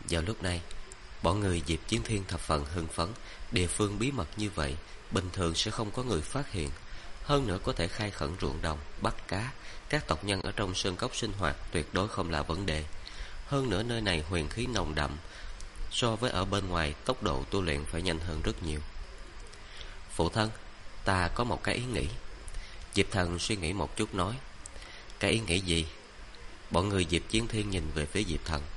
Vào lúc này, bọn người Diệp Chiến Thiên thập phần hưng phấn. Địa phương bí mật như vậy bình thường sẽ không có người phát hiện. Hơn nữa có thể khai khẩn ruộng đồng, bắt cá. Các tộc nhân ở trong sơn cốc sinh hoạt tuyệt đối không là vấn đề. Hơn nữa nơi này huyền khí nồng đậm, so với ở bên ngoài tốc độ tu luyện phải nhanh hơn rất nhiều. Phụ thân, ta có một cái ý nghĩ. Diệp Thần suy nghĩ một chút nói. Cái ý nghĩ gì? Bọn người Diệp Chiến Thiên nhìn về phía Diệp Thần.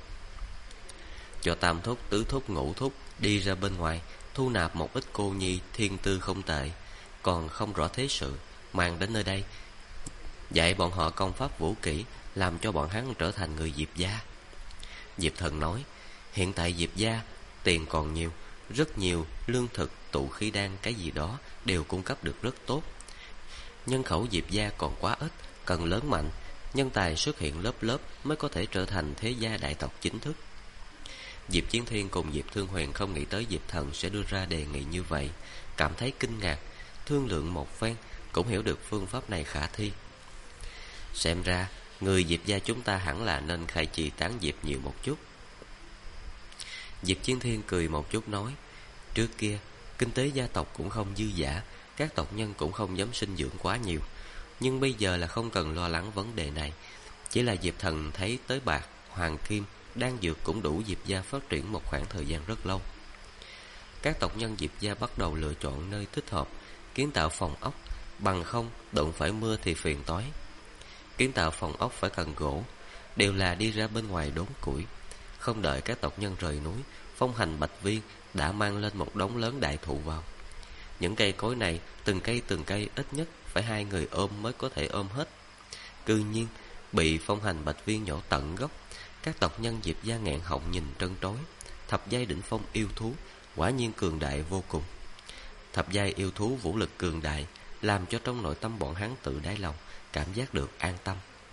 Cho tam thúc, tứ thúc, ngũ thúc đi ra bên ngoài, thu nạp một ít cô nhi thiên tư không tệ, còn không rõ thế sự, mang đến nơi đây, dạy bọn họ công pháp vũ kỹ, làm cho bọn hắn trở thành người Diệp gia. Diệp Thần nói, hiện tại Diệp gia tiền còn nhiều, rất nhiều lương thực, tụ khí đan cái gì đó đều cung cấp được rất tốt. Nhân khẩu Diệp gia còn quá ít, cần lớn mạnh, nhân tài xuất hiện lớp lớp mới có thể trở thành thế gia đại tộc chính thức. Diệp Chiến Thiên cùng Diệp Thương Huyền không nghĩ tới Diệp Thần sẽ đưa ra đề nghị như vậy, cảm thấy kinh ngạc, thương lượng một phen cũng hiểu được phương pháp này khả thi. Xem ra người Diệp gia chúng ta hẳn là nên khai trì tán diệp nhiều một chút. Diệp Chiến Thiên cười một chút nói, trước kia kinh tế gia tộc cũng không dư dả, các tộc nhân cũng không dám sinh dưỡng quá nhiều, nhưng bây giờ là không cần lo lắng vấn đề này. Chỉ là Diệp Thần thấy tới bạc, hoàng kim, đan dược cũng đủ Diệp gia phát triển một khoảng thời gian rất lâu. Các tộc nhân Diệp gia bắt đầu lựa chọn nơi thích hợp, kiến tạo phòng ốc, bằng không đụng phải mưa thì phiền toái. Kiến tạo phòng ốc phải cần gỗ, đều là đi ra bên ngoài đốn củi. Không đợi các tộc nhân rời núi, Phong Hành Bạch Viên đã mang lên một đống lớn đại thụ vào. Những cây cối này, từng cây ít nhất phải 2 người ôm mới có thể ôm hết. Cư nhiên bị Phong Hành Bạch Viên nhổ tận gốc. Các tộc nhân Diệp gia nghẹn họng nhìn trân trối. Thập giai đỉnh phong yêu thú quả nhiên cường đại vô cùng. Thập giai yêu thú vũ lực cường đại, làm cho trong nội tâm bọn hắn tự đáy lòng cảm giác được an tâm.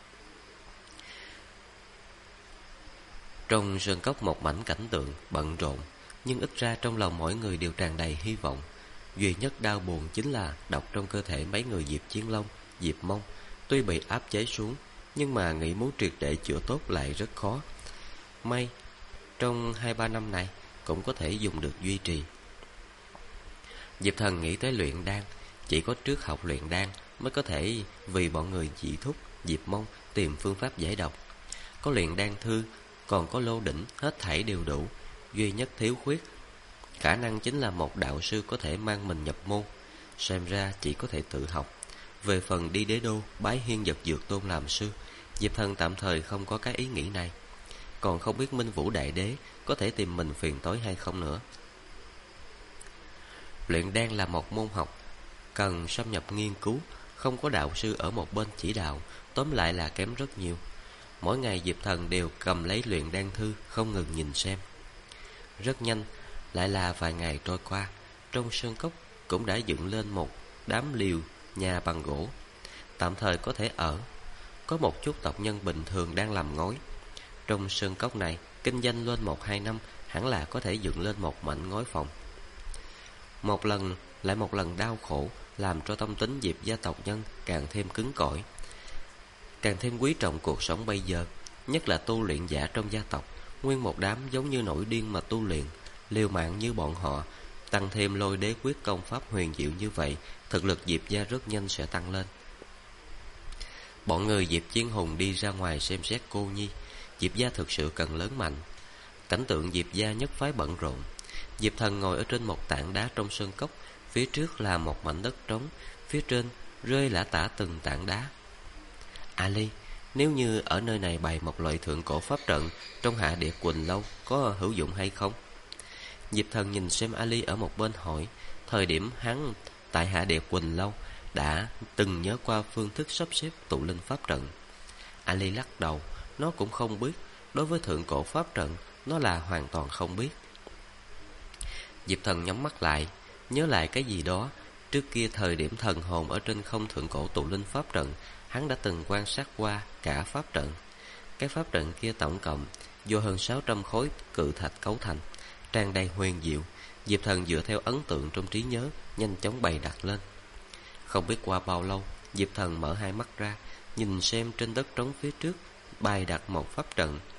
Trong sơn cốc một mảnh cảnh tượng bận rộn, nhưng ít ra trong lòng mỗi người đều tràn đầy hy vọng. Duy nhất đau buồn chính là độc trong cơ thể mấy người Diệp Chiến Long, Diệp Mông tuy bị áp chế xuống, nhưng mà nghĩ muốn triệt để chữa tốt lại rất khó. May trong 2-3 năm này cũng có thể dùng được duy trì. Diệp Thần nghĩ tới luyện đan, chỉ có trước học luyện đan mới có thể vì bọn người Dị Thúc, Diệp Mông tìm phương pháp giải độc. Có luyện đan thư, còn có lô đỉnh, hết thảy đều đủ. Duy nhất thiếu khuyết khả năng chính là một đạo sư có thể mang mình nhập môn. Xem ra chỉ có thể tự học. Về phần đi đế đô bái Hiên Vật Dược Tôn làm sư, Diệp Thần tạm thời không có cái ý nghĩ này, còn không biết Minh Vũ Đại Đế có thể tìm mình phiền toái hay không nữa. Luyện đan là một môn học cần xâm nhập nghiên cứu, không có đạo sư ở một bên chỉ đạo, tóm lại là kém rất nhiều. Mỗi ngày Diệp Thần đều cầm lấy luyện đan thư không ngừng nhìn xem. Rất nhanh, lại là vài ngày trôi qua, trong sơn cốc cũng đã dựng lên một đám liều nhà bằng gỗ, tạm thời có thể ở. Có một chút tộc nhân bình thường đang làm ngói. Trong sơn cốc này, kinh doanh lên 1-2 năm, hẳn là có thể dựng lên một mảnh ngói phòng. Một lần lại một lần đau khổ, làm cho tâm tính Diệp gia tộc nhân càng thêm cứng cỏi, càng thêm quý trọng cuộc sống bây giờ. Nhất là tu luyện giả trong gia tộc, nguyên một đám giống như nổi điên mà tu luyện, liều mạng như bọn họ. Tăng thêm Lôi Đế quyết công pháp huyền diệu như vậy, thực lực Diệp gia rất nhanh sẽ tăng lên. Bọn người Diệp Chiến Hùng đi ra ngoài xem xét cô nhi. Diệp gia thực sự cần lớn mạnh. Cảnh tượng Diệp gia nhất phái bận rộn. Diệp Thần ngồi ở trên một tảng đá trong sơn cốc, phía trước là một mảnh đất trống, phía trên rơi lả tả từng tảng đá. Ali, nếu như ở nơi này bày một loại thượng cổ pháp trận trong Hạ Địa Quỳnh Lâu có hữu dụng hay không? Diệp Thần nhìn xem Ali ở một bên hỏi. Thời điểm hắn tại Hạ Địa Quỳnh Lâu đã từng nhớ qua phương thức sắp xếp tụ linh pháp trận. Ali lắc đầu, nó cũng không biết. Đối với thượng cổ pháp trận, nó là hoàn toàn không biết. Diệp Thần nhắm mắt lại, nhớ lại cái gì đó. Trước kia thời điểm thần hồn ở trên không thượng cổ tụ linh pháp trận, hắn đã từng quan sát qua cả pháp trận. Cái pháp trận kia tổng cộng do hơn 600 khối cự thạch cấu thành, tràn đầy huyền diệu. Diệp Thần dựa theo ấn tượng trong trí nhớ, nhanh chóng bày đặt lên. Không biết qua bao lâu, Diệp Thần mở hai mắt ra, nhìn xem trên đất trống phía trước bày đặt một pháp trận.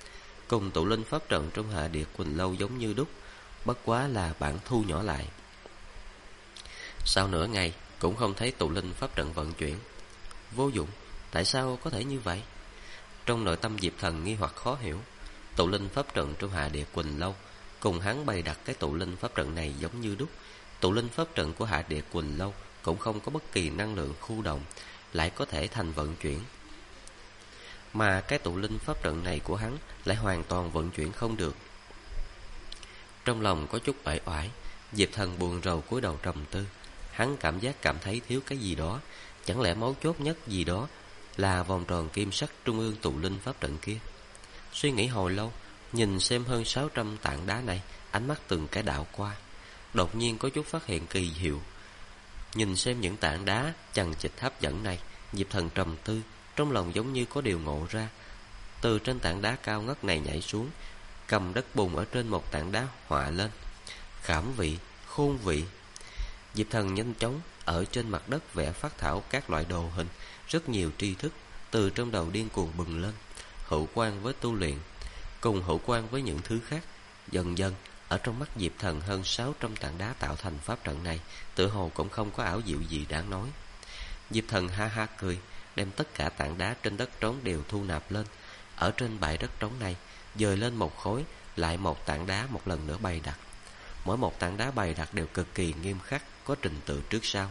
cùng tụ linh pháp trận trong Hạ Địa Quỳnh Lâu giống như đúc, bất quá là bản thu nhỏ lại. Sau nửa ngày cũng không thấy tụ linh pháp trận vận chuyển. Vô dụng, tại sao có thể như vậy? Trong nội tâm Diệp Thần nghi hoặc khó hiểu. Tụ linh pháp trận trong Hạ Địa Quỳnh Lâu cùng hắn bày đặt cái tụ linh pháp trận này giống như đúc. Tụ linh pháp trận của Hạ Địa Quỳnh Lâu cũng không có bất kỳ năng lượng khu động, lại có thể thành vận chuyển. Mà cái tụ linh pháp trận này của hắn lại hoàn toàn vận chuyển không được. Trong lòng có chút uể oải, Diệp Thần buồn rầu cúi đầu trầm tư. Hắn cảm thấy thiếu cái gì đó. Chẳng lẽ mấu chốt nhất gì đó là vòng tròn kim sắc trung ương tụ linh pháp trận kia? Suy nghĩ hồi lâu, nhìn xem hơn 600 tảng đá này, ánh mắt từng cái đảo qua, đột nhiên có chút phát hiện kỳ hiệu. Nhìn xem những tảng đá chằng chịt hấp dẫn này, Diệp Thần trầm tư, trong lòng giống như có điều ngộ ra. Từ trên tảng đá cao ngất này nhảy xuống, cầm đất bùn ở trên một tảng đá họa lên: khảm vị, khôn vị. Diệp Thần nhanh chóng ở trên mặt đất vẽ phác thảo các loại đồ hình, rất nhiều tri thức từ trong đầu điên cuồng bừng lên. Hữu quan với tu luyện, cùng hữu quan với những thứ khác. Dần dần, ở trong mắt Diệp Thần hơn 600 tảng đá tạo thành pháp trận này tựa hồ cũng không có ảo diệu gì đáng nói. Diệp Thần ha ha cười, đem tất cả tảng đá trên đất trống đều thu nạp lên. Ở trên bãi đất trống này dời lên một khối, lại một tảng đá một lần nữa bày đặt. Mỗi một tảng đá bày đặt đều cực kỳ nghiêm khắc, có trình tự trước sau.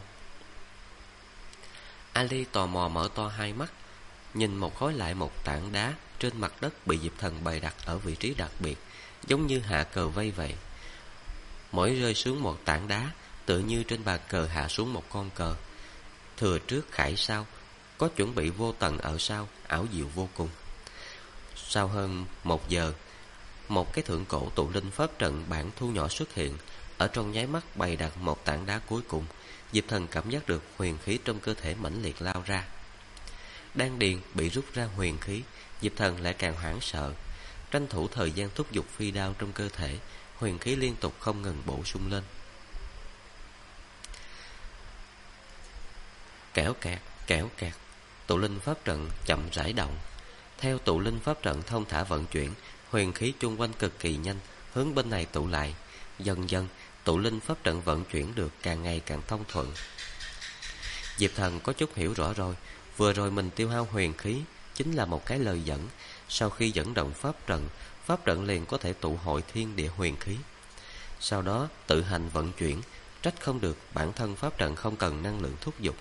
Ali tò mò mở to hai mắt, nhìn một khối lại một tảng đá trên mặt đất bị Diệp Thần bày đặt ở vị trí đặc biệt, giống như hạ cờ vây vậy. Mỗi rơi xuống một tảng đá, tựa như trên bàn cờ hạ xuống một con cờ. Thừa trước khải sau, có chuẩn bị vô tận ở sau, ảo diệu vô cùng. Sau hơn 1 giờ, một cái thượng cổ tụ linh pháp trận bản thu nhỏ xuất hiện. Ở trong nháy mắt bày đặt một tảng đá cuối cùng, Diệp Thần cảm giác được huyền khí trong cơ thể mãnh liệt lao ra. Đan điền bị rút ra huyền khí, Diệp Thần lại càng hoảng sợ. Tranh thủ thời gian thúc giục phi đao trong cơ thể, huyền khí liên tục không ngừng bổ sung lên. Kẽo kẹt, tụ linh pháp trận chậm rãi động. Theo tụ linh pháp trận thông thả vận chuyển, huyền khí chung quanh cực kỳ nhanh hướng bên này tụ lại. Dần dần, tụ linh pháp trận vận chuyển được càng ngày càng thông thuận. Diệp Thần có chút hiểu rõ rồi. Vừa rồi mình tiêu hao huyền khí chính là một cái lời dẫn. Sau khi dẫn động pháp trận liền có thể tụ hội thiên địa huyền khí, sau đó tự hành vận chuyển. Trách không được bản thân pháp trận không cần năng lượng thúc giục.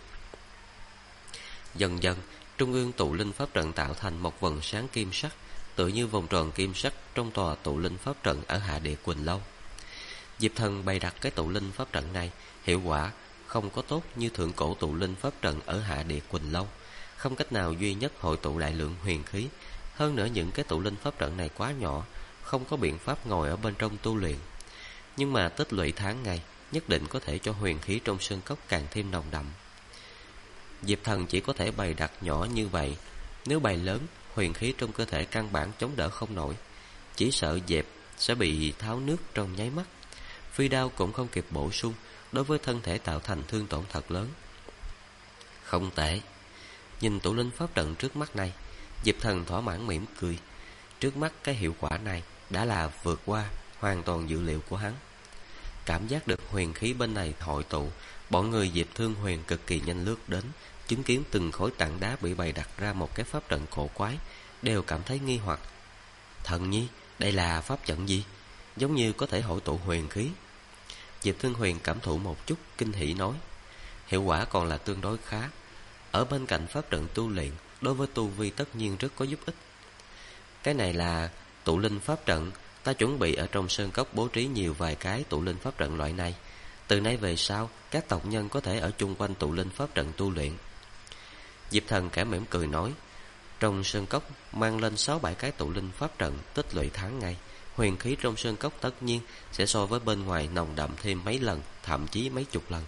Dần dần, trung ương tụ linh pháp trận tạo thành một vầng sáng kim sắc, tựa như vòng tròn kim sắc trong tòa tụ linh pháp trận ở Hạ Địa Quỳnh Lâu. Diệp Thần bày đặt cái tụ linh pháp trận này, hiệu quả không có tốt như thượng cổ tụ linh pháp trận ở Hạ Địa Quỳnh Lâu, không cách nào duy nhất hội tụ đại lượng huyền khí. Hơn nữa những cái tụ linh pháp trận này quá nhỏ, không có biện pháp ngồi ở bên trong tu luyện. Nhưng mà tích lũy tháng ngày, nhất định có thể cho huyền khí trong sơn cốc càng thêm nồng đậm. Diệp Thần chỉ có thể bày đặt nhỏ như vậy. Nếu bày lớn, huyền khí trong cơ thể căn bản chống đỡ không nổi, chỉ sợ dẹp sẽ bị tháo nước trong nháy mắt. Phi đao cũng không kịp bổ sung, đối với thân thể tạo thành thương tổn thật lớn. Không tệ. Nhìn tụ linh pháp trận trước mắt này, Diệp Thần thỏa mãn mỉm cười. Trước mắt cái hiệu quả này đã là vượt qua hoàn toàn dự liệu của hắn. Cảm giác được huyền khí bên này hội tụ, bọn người Diệp Thương Huyền cực kỳ nhanh lướt đến, chứng kiến từng khối tảng đá bị bày đặt ra một cái pháp trận cổ quái, đều cảm thấy nghi hoặc. Thần nhi, đây là pháp trận gì? Giống như có thể hội tụ huyền khí. Diệp Thương Huyền cảm thụ một chút, kinh hỉ nói: hiệu quả còn là tương đối khá. Ở bên cạnh pháp trận tu luyện, đối với tu vi tất nhiên rất có giúp ích. Cái này là tụ linh pháp trận. Ta chuẩn bị ở trong sơn cốc bố trí nhiều vài cái tụ linh pháp trận loại này. Từ nay về sau, các tộc nhân có thể ở chung quanh tụ linh pháp trận tu luyện. Diệp Thần khẽ mỉm cười nói: trong sơn cốc mang lên 6-7 cái tụ linh pháp trận, tích lũy tháng ngày, huyền khí trong sơn cốc tất nhiên sẽ so với bên ngoài nồng đậm thêm mấy lần, thậm chí mấy chục lần.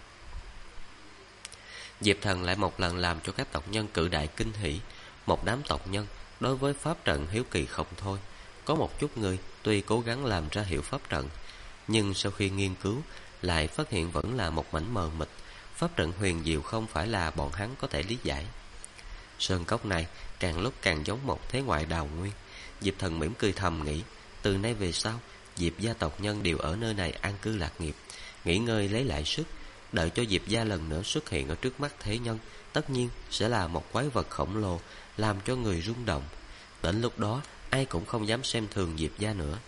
Diệp Thần lại một lần làm cho các tộc nhân cự đại kinh hỉ. Một đám tộc nhân đối với pháp trận hiếu kỳ không thôi. Có một chút người tuy cố gắng làm ra hiệu pháp trận, nhưng sau khi nghiên cứu lại phát hiện vẫn là một mảnh mờ mịt. Pháp trận huyền diệu không phải là bọn hắn có thể lý giải. Sơn cốc này càng lúc càng giống một thế ngoại đào nguyên. Diệp Thần mỉm cười thầm nghĩ, từ nay về sau Diệp gia tộc nhân đều ở nơi này an cư lạc nghiệp, nghỉ ngơi lấy lại sức. Đợi cho Diệp gia lần nữa xuất hiện ở trước mắt thế nhân, tất nhiên sẽ là một quái vật khổng lồ, làm cho người rung động. Đến lúc đó ai cũng không dám xem thường Diệp gia nữa.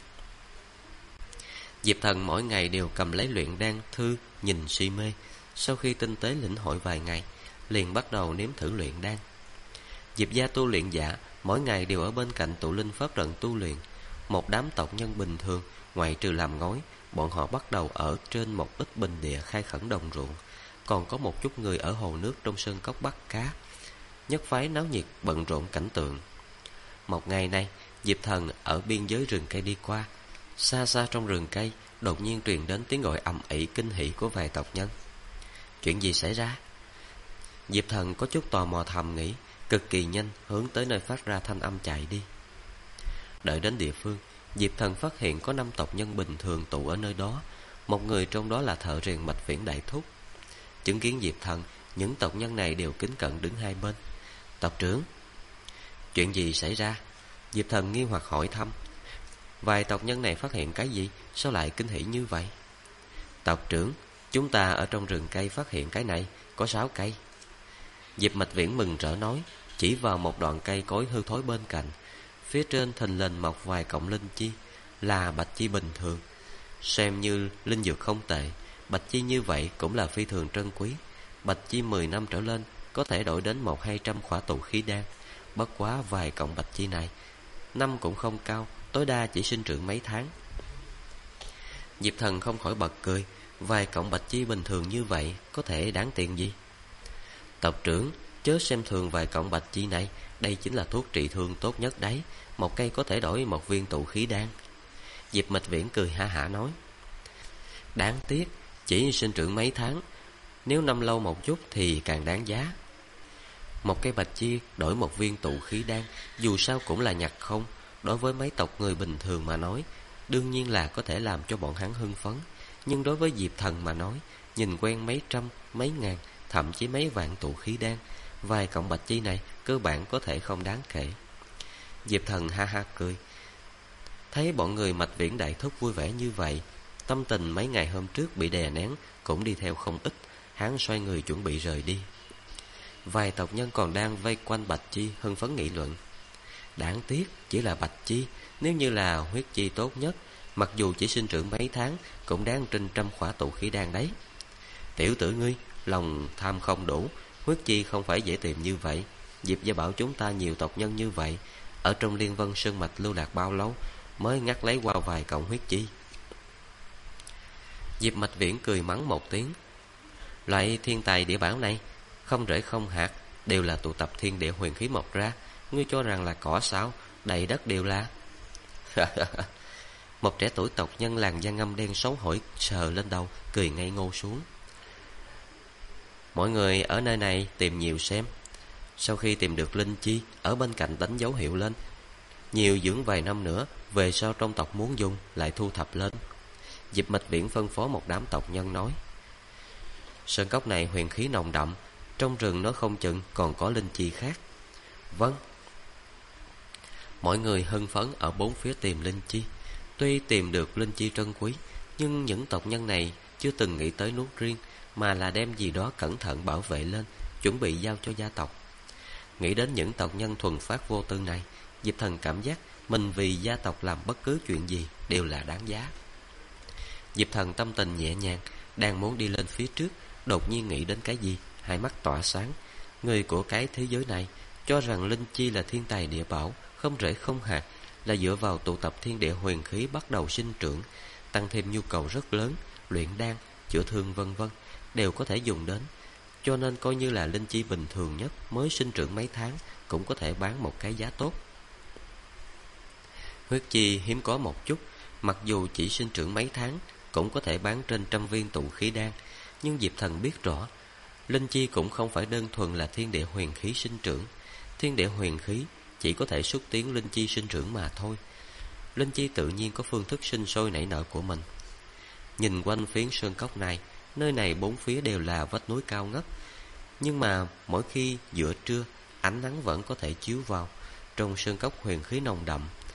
Diệp Thần mỗi ngày đều cầm lấy luyện đan thư nhìn si mê. Sau khi tinh tế lĩnh hội vài ngày, liền bắt đầu nếm thử luyện đan. Diệp gia tu luyện giả mỗi ngày đều ở bên cạnh tụ linh pháp trận tu luyện. Một đám tộc nhân bình thường, ngoại trừ làm ngói, bọn họ bắt đầu ở trên một ít bình địa khai khẩn đồng ruộng. Còn có một chút người ở hồ nước trong sơn cốc bắt cá. Nhất phái náo nhiệt bận rộn cảnh tượng. Một ngày này, Diệp Thần ở biên giới rừng cây đi qua. Xa xa trong rừng cây, đột nhiên truyền đến tiếng gọi ầm ĩ kinh hỉ của vài tộc nhân. Chuyện gì xảy ra? Diệp Thần có chút tò mò thầm nghĩ, cực kỳ nhanh hướng tới nơi phát ra thanh âm chạy đi. Đợi đến địa phương, Diệp Thần phát hiện có 5 tộc nhân bình thường tụ ở nơi đó. Một người trong đó là thợ rèn Mạch Viễn đại thúc. Chứng kiến Diệp Thần, những tộc nhân này đều kính cẩn đứng hai bên. Tộc trưởng, chuyện gì xảy ra? Diệp Thần nghi hoặc hỏi thăm. Vài tộc nhân này phát hiện cái gì, sao lại kinh hỉ như vậy? Tộc trưởng, chúng ta ở trong rừng cây phát hiện cái này, có 6 cây. Diệp Mạch Viễn mừng rỡ nói, chỉ vào một đoạn cây cối hư thối bên cạnh. Phía trên thình lình mọc vài cọng linh chi, là bạch chi bình thường. Xem như linh dược không tệ, bạch chi như vậy cũng là phi thường trân quý. Bạch chi 10 năm trở lên có thể đổi đến 100-200 khỏa tụ khí đan. Bất quá vài cọng bạch chi này, năm cũng không cao, tối đa chỉ sinh trưởng mấy tháng. Diệp Thần không khỏi bật cười, vài cọng bạch chi bình thường như vậy có thể đáng tiền gì? Tộc trưởng, chớ xem thường vài cọng bạch chi này, đây chính là thuốc trị thương tốt nhất đấy, một cây có thể đổi một viên tụ khí đan. Diệp Mạch Viễn cười ha hả nói. Đáng tiếc, chỉ sinh trưởng mấy tháng, nếu năm lâu một chút thì càng đáng giá. Một cây bạch chi đổi một viên tụ khí đan, dù sao cũng là nhặt không. Đối với mấy tộc người bình thường mà nói, đương nhiên là có thể làm cho bọn hắn hưng phấn. Nhưng đối với Diệp Thần mà nói, nhìn quen mấy trăm, mấy ngàn, thậm chí mấy vạn tụ khí đan, vài cọng bạch chi này cơ bản có thể không đáng kể. Diệp Thần ha ha cười. Thấy bọn người Mạch Viễn đại thúc vui vẻ như vậy, tâm tình mấy ngày hôm trước bị đè nén cũng đi theo không ít. Hắn xoay người chuẩn bị rời đi. Vài tộc nhân còn đang vây quanh bạch chi hưng phấn nghị luận. Đáng tiếc chỉ là bạch chi, nếu như là huyết chi tốt nhất, mặc dù chỉ sinh trưởng mấy tháng cũng đáng trên trăm khỏa tụ khí đan đấy. Tiểu tử ngươi, lòng tham không đủ, huyết chi không phải dễ tìm như vậy. Diệp gia bảo chúng ta nhiều tộc nhân như vậy, ở trong Liên Vân Sơn Mạch lưu lạc bao lâu mới ngắt lấy qua vài cọng huyết chi? Diệp Mạch Viễn cười mắng một tiếng. Loại thiên tài địa bảo này, không rễ không hạt, đều là tụ tập thiên địa huyền khí mọc ra. Ngươi cho rằng là cỏ sao, đầy đất đều là. Một trẻ tuổi tộc nhân làn da ngăm đen xấu hổ sờ lên đầu, cười ngây ngô xuống. Mọi người ở nơi này tìm nhiều xem. Sau khi tìm được linh chi, ở bên cạnh đánh dấu hiệu lên. Nhiều dưỡng vài năm nữa, về sau trong tộc muốn dùng, lại thu thập lên. Diệp Mạch Viễn phân phó một đám tộc nhân nói. Sơn cốc này huyền khí nồng đậm, trong rừng nó không chừng còn có linh chi khác. Vâng. Mọi người hưng phấn ở bốn phía tìm linh chi. Tuy tìm được linh chi trân quý, nhưng những tộc nhân này chưa từng nghĩ tới nuốt riêng, mà là đem gì đó cẩn thận bảo vệ lên, chuẩn bị giao cho gia tộc. Nghĩ đến những tộc nhân thuần phát vô tư này, Diệp Thần cảm giác mình vì gia tộc làm bất cứ chuyện gì đều là đáng giá. Diệp Thần tâm tình nhẹ nhàng, đang muốn đi lên phía trước, đột nhiên nghĩ đến cái gì, hai mắt tỏa sáng. Người của cái thế giới này cho rằng linh chi là thiên tài địa bảo, không rễ không hạt, là dựa vào tụ tập thiên địa huyền khí bắt đầu sinh trưởng, tăng thêm nhu cầu rất lớn, luyện đan, chữa thương vân vân đều có thể dùng đến. Cho nên coi như là linh chi bình thường nhất mới sinh trưởng mấy tháng cũng có thể bán một cái giá tốt. Huyết chi hiếm có một chút, mặc dù chỉ sinh trưởng mấy tháng cũng có thể bán trên trăm viên tụ khí đan, nhưng Diệp Thần biết rõ, linh chi cũng không phải đơn thuần là thiên địa huyền khí sinh trưởng. Thiên địa huyền khí chỉ có thể xúc tiến linh chi sinh trưởng mà thôi. Linh chi tự nhiên có phương thức sinh sôi nảy nở của mình. Nhìn quanh phiến sơn cốc này, nơi này bốn phía đều là vách núi cao ngất, nhưng mà mỗi khi giữa trưa, ánh nắng vẫn có thể chiếu vào. Trong sơn cốc huyền khí nồng đậm,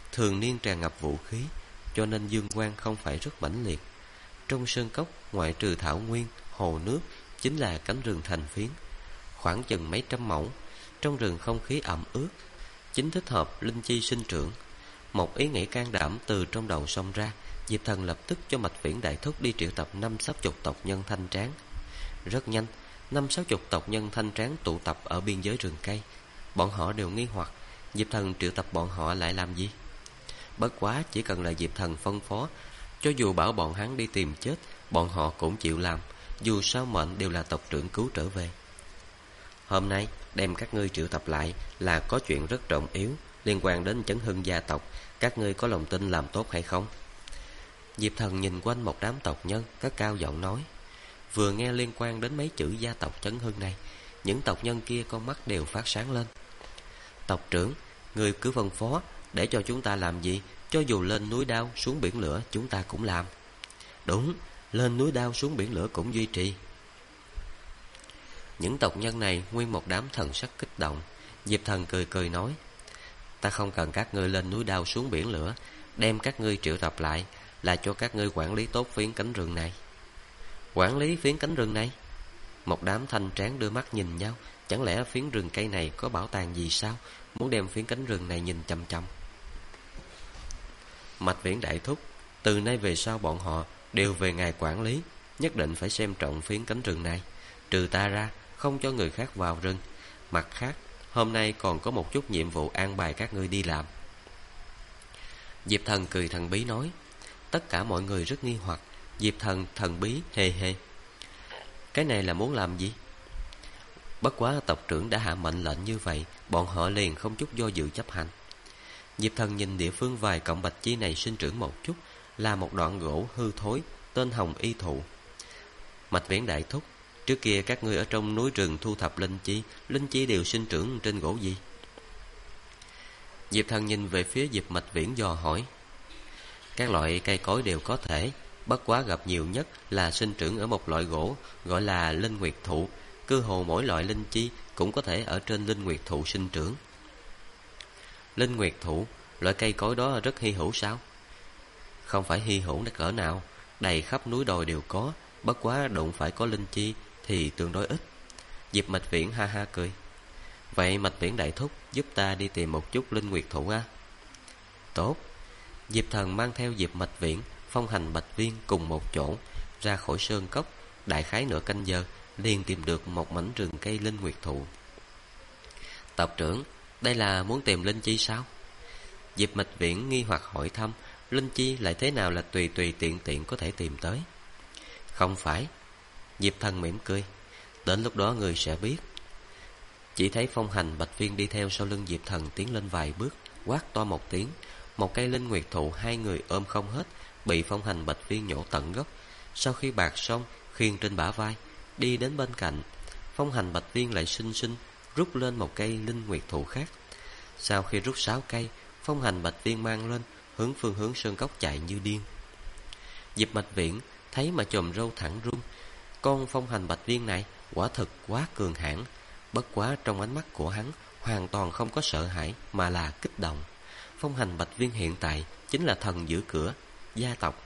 thường niên tràn ngập vũ khí, cho nên dương quang không phải rất mãnh liệt. Trong sơn cốc, ngoại trừ thảo nguyên, hồ nước, chính là cánh rừng thành phiến, khoảng chừng mấy trăm mẫu. Trong rừng không khí ẩm ướt, chính thích hợp linh chi sinh trưởng. Một ý nghĩ can đảm từ trong đầu xông ra, Diệp Thần lập tức cho Mạch Viễn đại thúc đi triệu tập 50-60 tộc nhân thanh tráng. Rất nhanh, 50-60 tộc nhân thanh tráng tụ tập ở biên giới rừng cây. Bọn họ đều nghi hoặc Diệp Thần triệu tập bọn họ lại làm gì. Bất quá chỉ cần là Diệp Thần phân phó, cho dù bảo bọn hắn đi tìm chết, bọn họ cũng chịu làm. Dù sao mệnh đều là tộc trưởng cứu trở về. Hôm nay đem các ngươi triệu tập lại là có chuyện rất trọng yếu, liên quan đến chấn hưng gia tộc. Các ngươi có lòng tin làm tốt hay không? Diệp Thần nhìn quanh một đám tộc nhân, cất cao giọng nói. Vừa nghe liên quan đến mấy chữ gia tộc chấn hưng này, những tộc nhân kia con mắt đều phát sáng lên. Tộc trưởng, ngươi cứ phân phó, để cho chúng ta làm gì, cho dù lên núi đao xuống biển lửa chúng ta cũng làm. Đúng, lên núi đao xuống biển lửa cũng duy trì. Những tộc nhân này nguyên một đám thần sắc kích động. Diệp Thần cười cười nói, ta không cần các ngươi lên núi đao xuống biển lửa, đem các ngươi triệu tập lại là cho các ngươi quản lý tốt phiến cánh rừng này. Quản lý phiến cánh rừng này? Một đám thanh tráng đưa mắt nhìn nhau. Chẳng lẽ phiến rừng cây này có bảo tàng gì sao, muốn đem phiến cánh rừng này nhìn chằm chằm? Mạch Viễn đại thúc, từ nay về sau bọn họ đều về ngài quản lý, nhất định phải xem trọng phiến cánh rừng này. Trừ ta ra, không cho người khác vào rừng. Mặt khác, hôm nay còn có một chút nhiệm vụ an bài các ngươi đi làm. Diệp Thần cười thần bí nói. Tất cả mọi người rất nghi hoặc. Diệp Thần thần bí hề hề. Cái này là muốn làm gì? Bất quá tộc trưởng đã hạ mệnh lệnh như vậy, bọn họ liền không chút do dự chấp hành. Diệp Thần nhìn địa phương vài cọng bạch chi này sinh trưởng một chút, là một đoạn gỗ hư thối, tên Hồng Y thụ. Mạch Viễn đại thúc, trước kia các ngươi ở trong núi rừng thu thập linh chi đều sinh trưởng trên gỗ gì? Diệp Thần nhìn về phía Diệp Mạch Viễn dò hỏi. Các loại cây cối đều có thể, bất quá gặp nhiều nhất là sinh trưởng ở một loại gỗ gọi là linh nguyệt thụ. Cơ hồ mỗi loại linh chi cũng có thể ở trên linh nguyệt thụ sinh trưởng. Linh nguyệt thụ, loại cây cối đó rất hy hữu sao? Không phải hy hữu đến cỡ nào, đầy khắp núi đồi đều có, bất quá đụng phải có linh chi thì tương đối ít. Diệp Mạch Viễn ha ha cười. Vậy Mạch Viễn đại thúc giúp ta đi tìm một chút linh nguyệt thụ á. Tốt. Diệp Thần mang theo Diệp Mạch Viễn, Phong Hành Bạch Viên cùng một chỗ ra khỏi sơn cốc. Đại khái nửa canh giờ liền tìm được một mảnh rừng cây linh nguyệt thụ. Tộc trưởng, đây là muốn tìm linh chi sao? Diệp Mạch Viễn nghi hoặc hỏi thăm. Linh chi lại thế nào là tùy tùy tiện tiện có thể tìm tới? Không phải. Diệp Thần mỉm cười. Đến lúc đó người sẽ biết. Chỉ thấy Phong Hành Bạch Viên đi theo sau lưng Diệp Thần tiến lên vài bước, quát to một tiếng. Một cây linh nguyệt thụ hai người ôm không hết, bị Phong Hành Bạch Viên nhổ tận gốc. Sau khi bạc xong, khiêng trên bả vai, đi đến bên cạnh. Phong Hành Bạch Viên lại xinh xinh rút lên một cây linh nguyệt thụ khác. Sau khi rút 6 cây, Phong Hành Bạch Viên mang lên, hướng phương hướng sơn cốc chạy như điên. Diệp Mạch Viễn thấy mà chòm râu thẳng run. Con Phong Hành Bạch Viên này quả thực quá cường hãn. Bất quá trong ánh mắt của hắn hoàn toàn không có sợ hãi, mà là kích động. Phong Hành Bạch Viên hiện tại chính là thần giữ cửa gia tộc.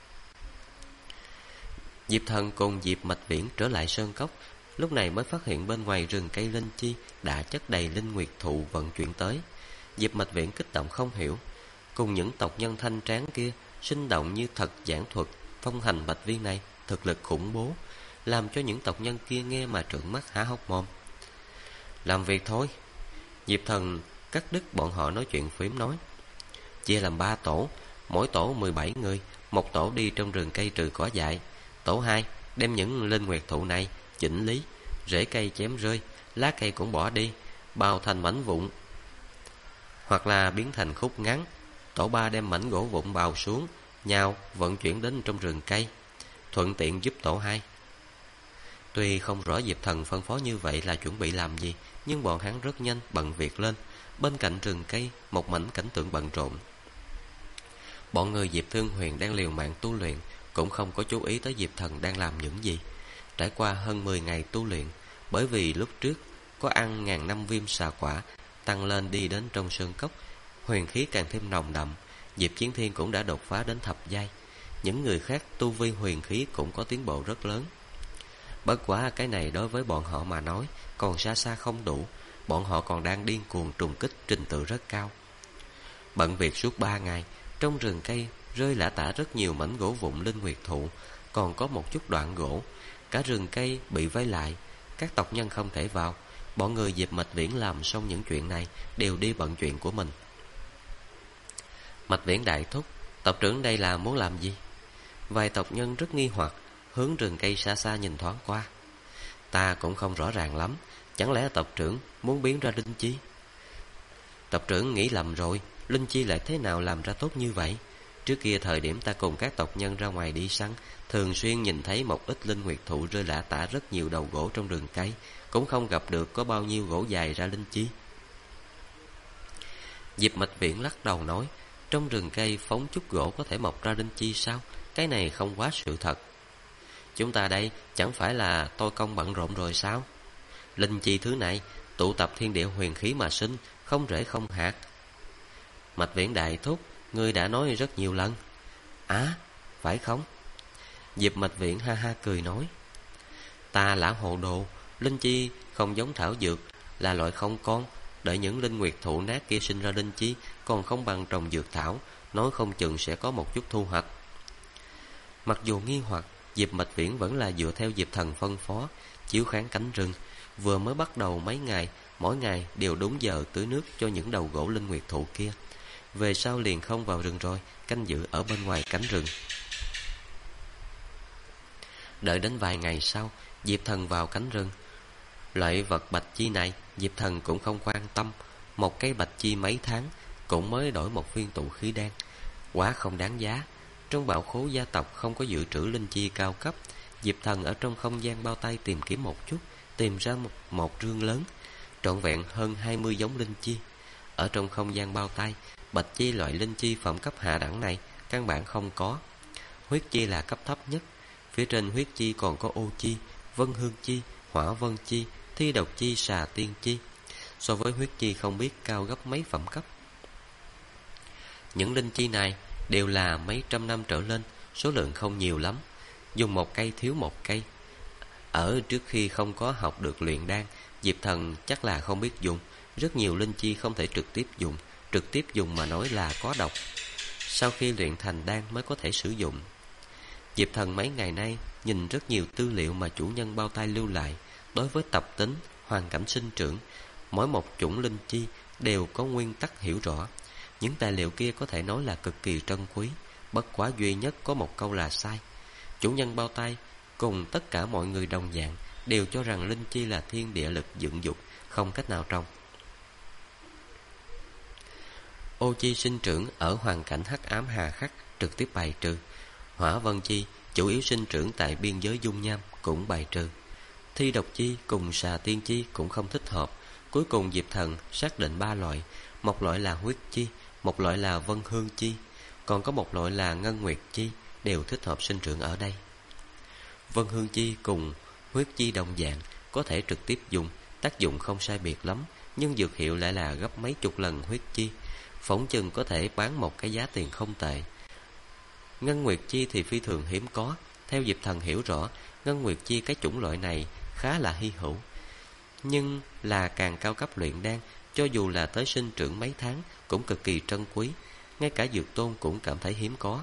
Diệp Thần cùng Diệp Mạch Viễn trở lại sơn cốc, lúc này mới phát hiện bên ngoài rừng cây linh chi đã chất đầy linh nguyệt thụ vận chuyển tới. Diệp Mạch Viễn kích động không hiểu, cùng những tộc nhân thanh tráng kia sinh động như thật giảng thuật Phong Hành Bạch Viên này thực lực khủng bố, làm cho những tộc nhân kia nghe mà trợn mắt há hốc mồm. Làm việc thôi. Diệp Thần cắt đứt bọn họ nói chuyện phím nói. Chia làm 3 tổ, mỗi tổ 17 người. Một tổ đi trong rừng cây trừ cỏ dại. Tổ 2 đem những linh nguyệt thụ này chỉnh lý, rễ cây chém rơi, lá cây cũng bỏ đi, bào thành mảnh vụn hoặc là biến thành khúc ngắn. Tổ 3 đem mảnh gỗ vụn bào xuống, nhào vận chuyển đến trong rừng cây, thuận tiện giúp tổ 2. Tuy không rõ Diệp Thần phân phó như vậy là chuẩn bị làm gì, nhưng bọn hắn rất nhanh bận việc lên. Bên cạnh rừng cây, một mảnh cảnh tượng bận rộn. Bọn người Diệp Thương Huyền đang liều mạng tu luyện, cũng không có chú ý tới Diệp Thần đang làm những gì. Trải qua hơn 10 ngày tu luyện, bởi vì lúc trước có ăn 1000 năm viêm xà quả, tăng lên đi đến trong sơn cốc, huyền khí càng thêm nồng đậm. Diệp Chiến Thiên cũng đã đột phá đến thập giai. Những người khác tu vi huyền khí cũng có tiến bộ rất lớn. Bất quá cái này đối với bọn họ mà nói còn xa xa không đủ. Bọn họ còn đang điên cuồng trùng kích trình tự rất cao. Bận việc suốt 3 ngày, trong rừng cây rơi lả tả rất nhiều mảnh gỗ vụn linh nguyệt thụ, còn có một chút đoạn gỗ. Cả rừng cây bị vây lại, các tộc nhân không thể vào. Bọn người Diệp Mạch Viễn làm xong những chuyện này đều đi bận chuyện của mình. Mạch Viễn đại thúc, tộc trưởng đây là muốn làm gì? Vài tộc nhân rất nghi hoặc, hướng rừng cây xa xa nhìn thoáng qua. Ta cũng không rõ ràng lắm, chẳng lẽ tộc trưởng muốn biến ra linh chi? Tộc trưởng nghĩ lầm rồi, linh chi lại thế nào làm ra tốt như vậy? Trước kia thời điểm ta cùng các tộc nhân ra ngoài đi săn, thường xuyên nhìn thấy một ít linh nguyệt thụ rơi lả tả rất nhiều đầu gỗ trong rừng cây, cũng không gặp được có bao nhiêu gỗ dài ra linh chi. Diệp Mạch Viễn lắc đầu nói, trong rừng cây phóng chút gỗ có thể mọc ra linh chi sao? Cái này không quá sự thật. Chúng ta đây chẳng phải là tôi công bận rộn rồi sao? Linh chi thứ này tụ tập thiên địa huyền khí mà sinh, không rễ không hạt. Mạch Viễn đại thúc, ngươi đã nói rất nhiều lần. Á, phải không? Diệp Mạch Viễn ha ha cười nói, ta lão hồ đồ, linh chi không giống thảo dược, là loại không con. Đợi những linh nguyệt thụ nát kia sinh ra linh chi, còn không bằng trồng dược thảo, nói không chừng sẽ có một chút thu hoạch. Mặc dù nghi hoặc, Diệp Mạch Viễn vẫn là dựa theo Diệp Thần phân phó, chiếu kháng cánh rừng. Vừa mới bắt đầu mấy ngày, mỗi ngày đều đúng giờ tưới nước cho những đầu gỗ linh nguyệt thụ kia. Về sau liền không vào rừng rồi, canh giữ ở bên ngoài cánh rừng. Đợi đến vài ngày sau, Diệp Thần vào cánh rừng. Loại vật bạch chi này Diệp Thần cũng không quan tâm. Một cây bạch chi mấy tháng cũng mới đổi một viên tụ khí đan, quá không đáng giá. Trong bảo khố gia tộc không có dự trữ linh chi cao cấp. Diệp Thần ở trong không gian bao tay tìm kiếm một chút, tìm ra một rương lớn, trọn vẹn hơn 20 giống linh chi. Ở trong không gian bao tay, bạch chi loại linh chi phẩm cấp hạ đẳng này căn bản không có. Huyết chi là cấp thấp nhất. Phía trên huyết chi còn có ô chi, vân hương chi, hỏa vân chi, thi độc chi, xà tiên chi. So với huyết chi không biết cao gấp mấy phẩm cấp. Những linh chi này đều là mấy trăm năm trở lên, số lượng không nhiều lắm. Dùng một cây thiếu một cây. Ở trước khi không có học được luyện đan, Diệp Thần chắc là không biết dùng. Rất nhiều linh chi không thể trực tiếp dùng. Trực tiếp dùng mà nói là có độc. Sau khi luyện thành đan mới có thể sử dụng. Diệp Thần mấy ngày nay nhìn rất nhiều tư liệu mà chủ nhân bao tay lưu lại. Đối với tập tính, hoàn cảnh sinh trưởng, mỗi một chủng linh chi đều có nguyên tắc hiểu rõ. Những tài liệu kia có thể nói là cực kỳ trân quý. Bất quá duy nhất có một câu là sai. Chủ nhân bao tay cùng tất cả mọi người đồng dạng đều cho rằng linh chi là thiên địa lực dựng dục, không cách nào trồng. Ô chi sinh trưởng ở hoàn cảnh hắc ám hà khắc, trực tiếp bài trừ. Hỏa vân chi chủ yếu sinh trưởng tại biên giới dung nham, cũng bài trừ. Thi độc chi cùng xà tiên chi cũng không thích hợp. Cuối cùng Diệp Thần xác định 3 loại. Một loại là huyết chi, một loại là vân hương chi, còn có một loại là ngân nguyệt chi, đều thích hợp sinh trưởng ở đây. Vân hương chi cùng huyết chi đồng dạng, có thể trực tiếp dùng, tác dụng không sai biệt lắm, nhưng dược hiệu lại là gấp mấy chục lần huyết chi, phỏng chừng có thể bán một cái giá tiền không tệ. Ngân nguyệt chi thì phi thường hiếm có. Theo Diệp Thần hiểu rõ, ngân nguyệt chi cái chủng loại này khá là hy hữu, nhưng là càng cao cấp luyện đan, cho dù là tới sinh trưởng mấy tháng cũng cực kỳ trân quý. Ngay cả Dược Tôn cũng cảm thấy hiếm có.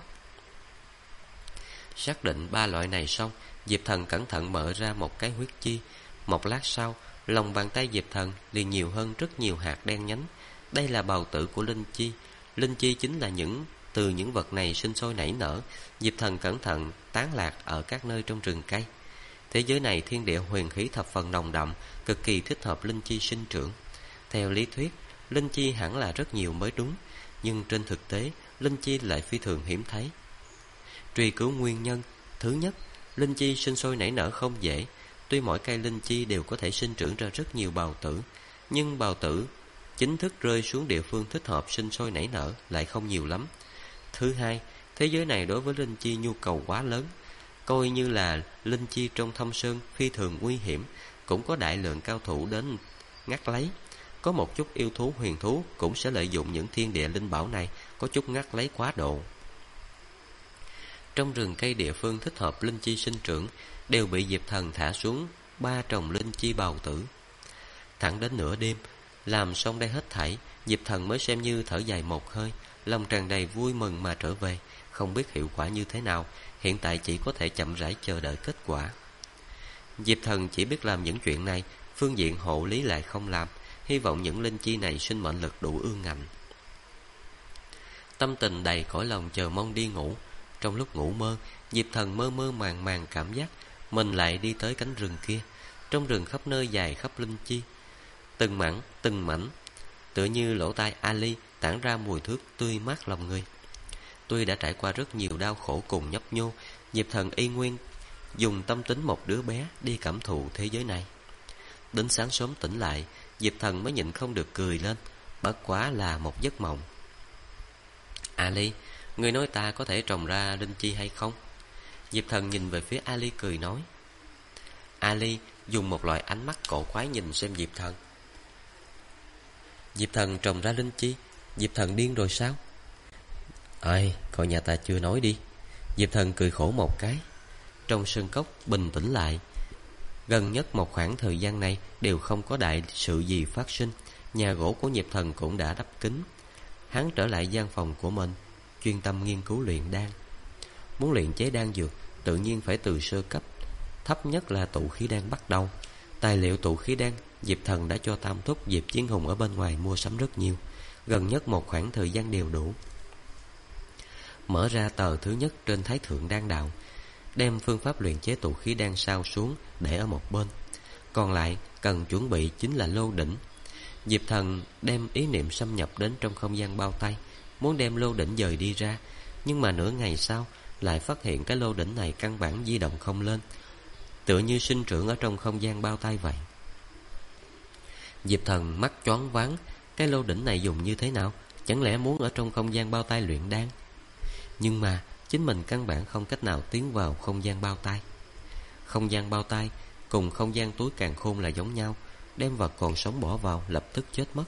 Xác định 3 loại này xong, Diệp Thần cẩn thận mở ra một cái huyết chi. Một lát sau, lòng bàn tay Diệp Thần liền nhiều hơn rất nhiều hạt đen nhánh. Đây là bào tử của linh chi. Linh chi chính là từ những vật này sinh sôi nảy nở. Diệp Thần cẩn thận tán lạc ở các nơi trong rừng cây. Thế giới này thiên địa huyền khí thập phần nồng đậm, cực kỳ thích hợp linh chi sinh trưởng. Theo lý thuyết, linh chi hẳn là rất nhiều mới đúng, nhưng trên thực tế, linh chi lại phi thường hiếm thấy. Truy cứu nguyên nhân, thứ nhất, linh chi sinh sôi nảy nở không dễ. Tuy mỗi cây linh chi đều có thể sinh trưởng ra rất nhiều bào tử, nhưng bào tử chính thức rơi xuống địa phương thích hợp sinh sôi nảy nở lại không nhiều lắm. Thứ hai, thế giới này đối với linh chi nhu cầu quá lớn. Coi như là linh chi trong thâm sơn phi thường nguy hiểm, cũng có đại lượng cao thủ đến ngắt lấy. có một chút yêu thú huyền thú cũng sẽ lợi dụng những thiên địa linh bảo này, có chút ngắt lấy quá độ. Trong rừng cây địa phương thích hợp linh chi sinh trưởng đều bị Diệp Thần thả xuống 3 trồng linh chi bào tử. Thẳng đến nửa đêm, làm xong đây hết thảy, Diệp Thần mới xem như thở dài một hơi, lòng tràn đầy vui mừng mà trở về. Không biết hiệu quả như thế nào, hiện tại chỉ có thể chậm rãi chờ đợi kết quả. Diệp Thần chỉ biết làm những chuyện này, phương diện hộ lý lại không làm, hy vọng những linh chi này sinh mệnh lực đủ ương ngạnh. Tâm tình đầy cõi lòng chờ mong đi ngủ. Trong lúc ngủ mơ, Diệp Thần mơ mơ màng màng cảm giác mình lại đi tới cánh rừng kia. Trong rừng khắp nơi dài khắp linh chi, từng mảnh, tựa như lỗ tai Ali tản ra mùi thước tươi mát lòng người. Tuy đã trải qua rất nhiều đau khổ cùng nhấp nhô, Diệp Thần y nguyên dùng tâm tính một đứa bé đi cảm thụ thế giới này. Đến sáng sớm tỉnh lại, Diệp Thần mới nhịn không được cười lên, bất quá là một giấc mộng. Ali, người nói ta có thể trồng ra linh chi hay không? Diệp Thần nhìn về phía Ali cười nói. Ali dùng một loại ánh mắt cổ quái nhìn xem Diệp Thần. Diệp Thần trồng ra linh chi? Diệp Thần điên rồi sao? Ai, coi nhà ta chưa nói đi. Diệp Thần cười khổ một cái. Trong sơn cốc bình tĩnh lại. Gần nhất một khoảng thời gian này đều không có đại sự gì phát sinh. Nhà gỗ của Diệp Thần cũng đã đắp kín. Hắn trở lại gian phòng của mình, chuyên tâm nghiên cứu luyện đan. Muốn luyện chế đan dược, tự nhiên phải từ sơ cấp, thấp nhất là tụ khí đan bắt đầu. Tài liệu tụ khí đan, Diệp Thần đã cho Tam Thúc Diệp Chiến Hùng ở bên ngoài mua sắm rất nhiều. Gần nhất một khoảng thời gian đều đủ. Mở ra tờ thứ nhất trên Thái Thượng Đan Đạo, đem phương pháp luyện chế tụ khí đan sao xuống để ở một bên. Còn lại cần chuẩn bị chính là lô đỉnh. Diệp Thần đem ý niệm xâm nhập đến trong không gian bao tay, muốn đem lô đỉnh dời đi ra. Nhưng mà nửa ngày sau lại phát hiện cái lô đỉnh này căn bản di động không lên, tựa như sinh trưởng ở trong không gian bao tay vậy. Diệp Thần mắt choáng váng, cái lô đỉnh này dùng như thế nào? Chẳng lẽ muốn ở trong không gian bao tay luyện đan? Nhưng mà chính mình căn bản không cách nào tiến vào không gian bao tay. Không gian bao tay cùng không gian túi càn khôn là giống nhau, đem vật còn sống bỏ vào lập tức chết mất.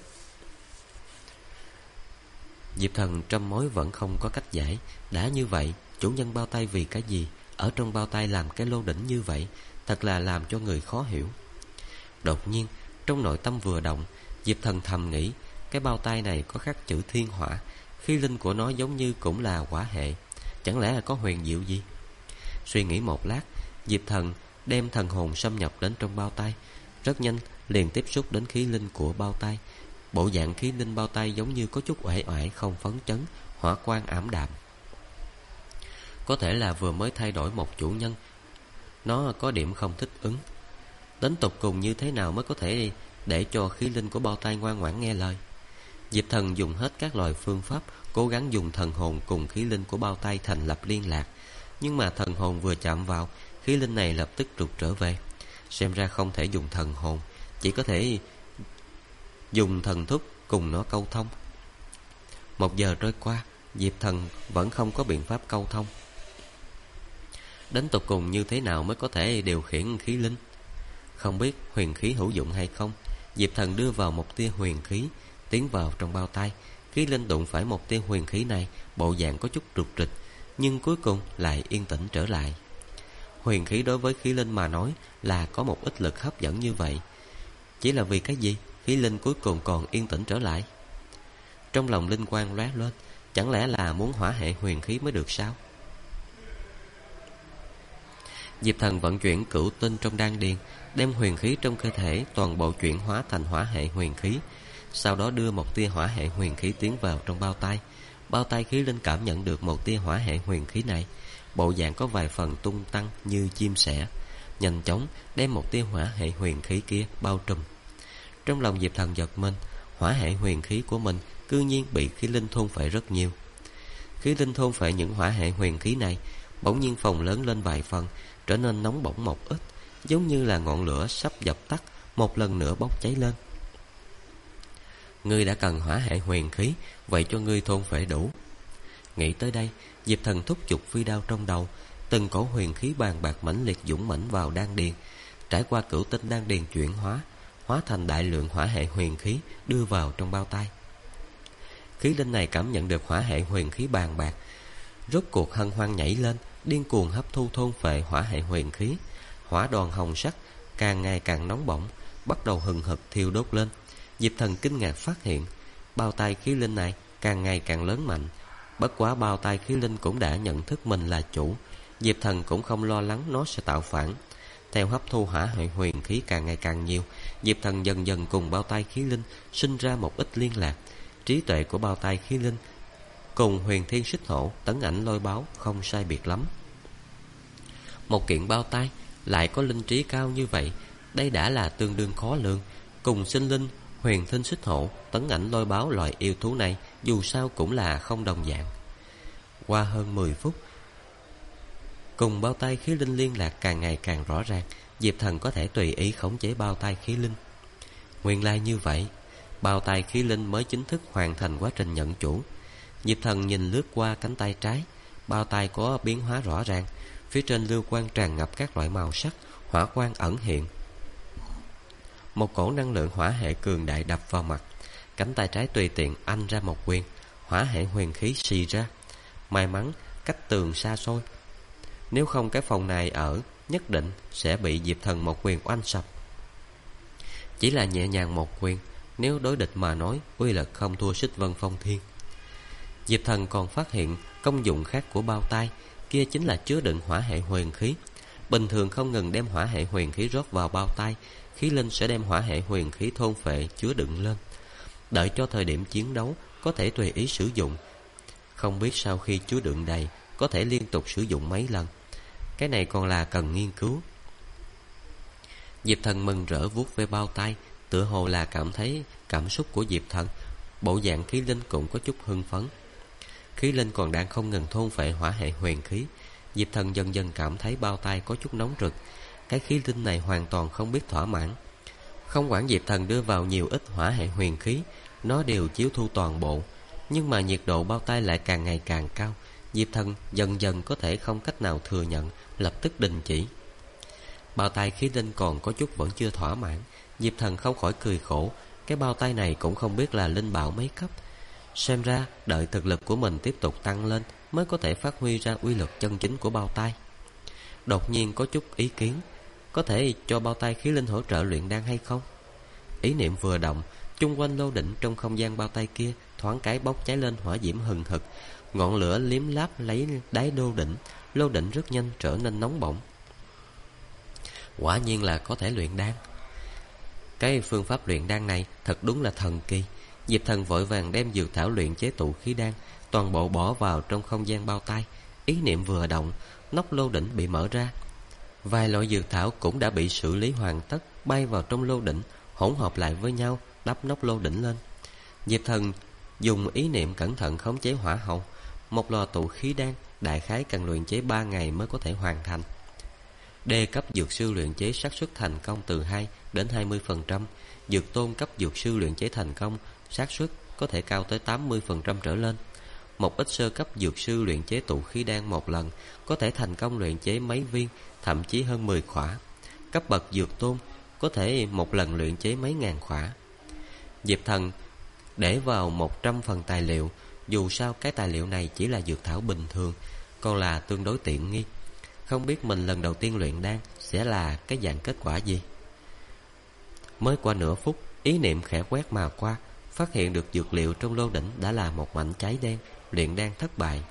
Diệp Thần trăm mối vẫn không có cách giải. Đã như vậy, chủ nhân bao tay vì cái gì ở trong bao tay làm cái lô đỉnh như vậy, thật là làm cho người khó hiểu. Đột nhiên trong nội tâm vừa động, Diệp Thần thầm nghĩ, cái bao tay này có khắc chữ thiên hỏa, khí linh của nó giống như cũng là hỏa hệ, chẳng lẽ là có huyền diệu gì? Suy nghĩ một lát, Diệp Thần đem thần hồn xâm nhập đến trong bao tay. Rất nhanh liền tiếp xúc đến khí linh của bao tay. Bộ dạng khí linh bao tay giống như có chút uể oải, không phấn chấn, hỏa quang ảm đạm. Có thể là vừa mới thay đổi một chủ nhân, nó có điểm không thích ứng. Đến tột cùng như thế nào mới có thể để cho khí linh của bao tay ngoan ngoãn nghe lời? Diệp Thần dùng hết các loại phương pháp, cố gắng dùng thần hồn cùng khí linh của bao tay thành lập liên lạc. Nhưng mà thần hồn vừa chạm vào, khí linh này lập tức trục trở về. Xem ra không thể dùng thần hồn, chỉ có thể dùng thần thúc cùng nó câu thông. 1 giờ trôi qua, Diệp Thần vẫn không có biện pháp câu thông. Đến tột cùng như thế nào mới có thể điều khiển khí linh? Không biết huyền khí hữu dụng hay không, Diệp Thần đưa vào một tia huyền khí tiến vào trong bao tay. Khí linh đụng phải một tia huyền khí này, bộ dạng có chút rụt rịch, nhưng cuối cùng lại yên tĩnh trở lại. Huyền khí đối với khí linh mà nói là có một ít lực hấp dẫn như vậy. Chỉ là vì cái gì khí linh cuối cùng còn yên tĩnh trở lại? Trong lòng linh quang lóe lên, chẳng lẽ là muốn hỏa hệ huyền khí mới được sao? Diệp Thần vận chuyển cửu tinh trong đan điền, đem huyền khí trong cơ thể toàn bộ chuyển hóa thành hỏa hệ huyền khí. Sau đó đưa một tia hỏa hệ huyền khí tiến vào trong bao tay. Bao tay khí linh cảm nhận được một tia hỏa hệ huyền khí này, bộ dạng có vài phần tung tăng như chim sẻ, nhanh chóng đem một tia hỏa hệ huyền khí kia bao trùm. Trong lòng Diệp Thần giật mình, hỏa hệ huyền khí của mình cư nhiên bị khí linh thôn phệ rất nhiều. Khí linh thôn phệ những hỏa hệ huyền khí này, bỗng nhiên phồng lớn lên vài phần, trở nên nóng bỏng một ít, giống như là ngọn lửa sắp dập tắt, một lần nữa bốc cháy lên. Ngươi đã cần hỏa hệ huyền khí, vậy cho ngươi thôn phệ đủ. Nghĩ tới đây, Diệp Thần thúc giục phi đao trong đầu, từng cổ huyền khí bàn bạc mãnh liệt dũng mãnh vào đan điền. Trải qua cửu tinh đan điền chuyển hóa, hóa thành đại lượng hỏa hệ huyền khí đưa vào trong bao tay. Khí linh này cảm nhận được hỏa hệ huyền khí bàn bạc, rốt cuộc hân hoan nhảy lên, điên cuồng hấp thu thôn phệ hỏa hệ huyền khí. Hỏa đoàn hồng sắc càng ngày càng nóng bỏng, bắt đầu hừng hực thiêu đốt lên. Diệp Thần kinh ngạc phát hiện bao tay khí linh này càng ngày càng lớn mạnh. Bất quá bao tay khí linh cũng đã nhận thức mình là chủ. Diệp Thần cũng không lo lắng nó sẽ tạo phản. Theo hấp thu hỏa hệ huyền khí càng ngày càng nhiều, Diệp Thần dần dần cùng bao tay khí linh sinh ra một ít liên lạc. Trí tuệ của bao tay khí linh cùng huyền thiên xích hổ, tấn ảnh lôi báo không sai biệt lắm. Một kiện bao tay lại có linh trí cao như vậy, đây đã là tương đương khó lường. Cùng sinh linh, huyền thiên xích hổ, tấn ảnh lôi báo loại yêu thú này dù sao cũng là không đồng dạng. Qua hơn 10 phút, cùng bao tay khí linh liên lạc càng ngày càng rõ ràng, Diệp Thần có thể tùy ý khống chế bao tay khí linh. Nguyên lai như vậy, bao tay khí linh mới chính thức hoàn thành quá trình nhận chủ. Diệp Thần nhìn lướt qua cánh tay trái, bao tay có biến hóa rõ ràng, phía trên lưu quang tràn ngập các loại màu sắc, hỏa quang ẩn hiện. Một cổ năng lượng hỏa hệ cường đại đập vào mặt, cánh tay trái tùy tiện anh ra một quyền, hỏa hệ huyền khí xì ra. May mắn cách tường xa xôi, nếu không cái phòng này ở nhất định sẽ bị Diệp Thần một quyền oanh sập. Chỉ là nhẹ nhàng một quyền, nếu đối địch mà nói, uy lực không thua Xích Vân Phong Thiên. Diệp Thần còn phát hiện công dụng khác của bao tay, kia chính là chứa đựng hỏa hệ huyền khí. Bình thường không ngừng đem hỏa hệ huyền khí rót vào bao tay, khí linh sẽ đem hỏa hệ huyền khí thôn phệ chứa đựng lên, đợi cho thời điểm chiến đấu có thể tùy ý sử dụng. Không biết sau khi chứa đựng đầy có thể liên tục sử dụng mấy lần, cái này còn là cần nghiên cứu. Diệp Thần mừng rỡ vuốt về bao tay, tựa hồ là cảm thấy cảm xúc của Diệp Thần. Bộ dạng khí linh cũng có chút hưng phấn. Khí linh còn đang không ngừng thôn phệ hỏa hệ huyền khí. Diệp Thần dần dần cảm thấy bao tay có chút nóng rực. Cái khí linh này hoàn toàn không biết thỏa mãn. Không quản Diệp Thần đưa vào nhiều ít hỏa hệ huyền khí, nó đều chiếu thu toàn bộ. Nhưng mà nhiệt độ bao tay lại càng ngày càng cao. Diệp Thần dần dần có thể không cách nào thừa nhận, lập tức đình chỉ. Bao tay khí linh còn có chút vẫn chưa thỏa mãn. Diệp Thần không khỏi cười khổ. Cái bao tay này cũng không biết là linh bảo mấy cấp. Xem ra đợi thực lực của mình tiếp tục tăng lên mới có thể phát huy ra uy lực chân chính của bao tay. Đột nhiên có chút ý kiến, có thể cho bao tay khí linh hỗ trợ luyện đan hay không? Ý niệm vừa động, chung quanh lô đỉnh trong không gian bao tay kia thoáng cái bốc cháy lên hỏa diễm hừng hực. Ngọn lửa liếm láp lấy đáy lô đỉnh rất nhanh trở nên nóng bỏng. Quả nhiên là có thể luyện đan. Cái phương pháp luyện đan này thật đúng là thần kỳ. Diệp Thần vội vàng đem dược thảo luyện chế tụ khí đan toàn bộ bỏ vào trong không gian bao tay. Ý niệm vừa động, nắp lô đỉnh bị mở ra. Vài loại dược thảo cũng đã bị xử lý hoàn tất, bay vào trong lô đỉnh, hỗn hợp lại với nhau, đắp nắp lô đỉnh lên. Diệp Thần dùng ý niệm cẩn thận khống chế hỏa hậu. Một lò tụ khí đan đại khái cần luyện chế 3 ngày mới có thể hoàn thành. Đề cấp dược sư luyện chế xác suất thành công từ 2 đến 20%. Dược tôn cấp dược sư luyện chế thành công, xác suất có thể cao tới 80% trở lên. Một ít sơ cấp dược sư luyện chế tụ khí đan một lần có thể thành công luyện chế mấy viên, thậm chí hơn 10 khỏa. Cấp bậc dược tôn có thể một lần luyện chế mấy ngàn khỏa. Diệp Thần để vào 100 phần tài liệu. Dù sao cái tài liệu này chỉ là dược thảo bình thường, còn là tương đối tiện nghi. Không biết mình lần đầu tiên luyện đan sẽ là cái dạng kết quả gì. Mới qua nửa phút, ý niệm khẽ quét mà qua, phát hiện được dược liệu trong lô đỉnh đã là một mảnh cháy đen. Luyện đan thất bại.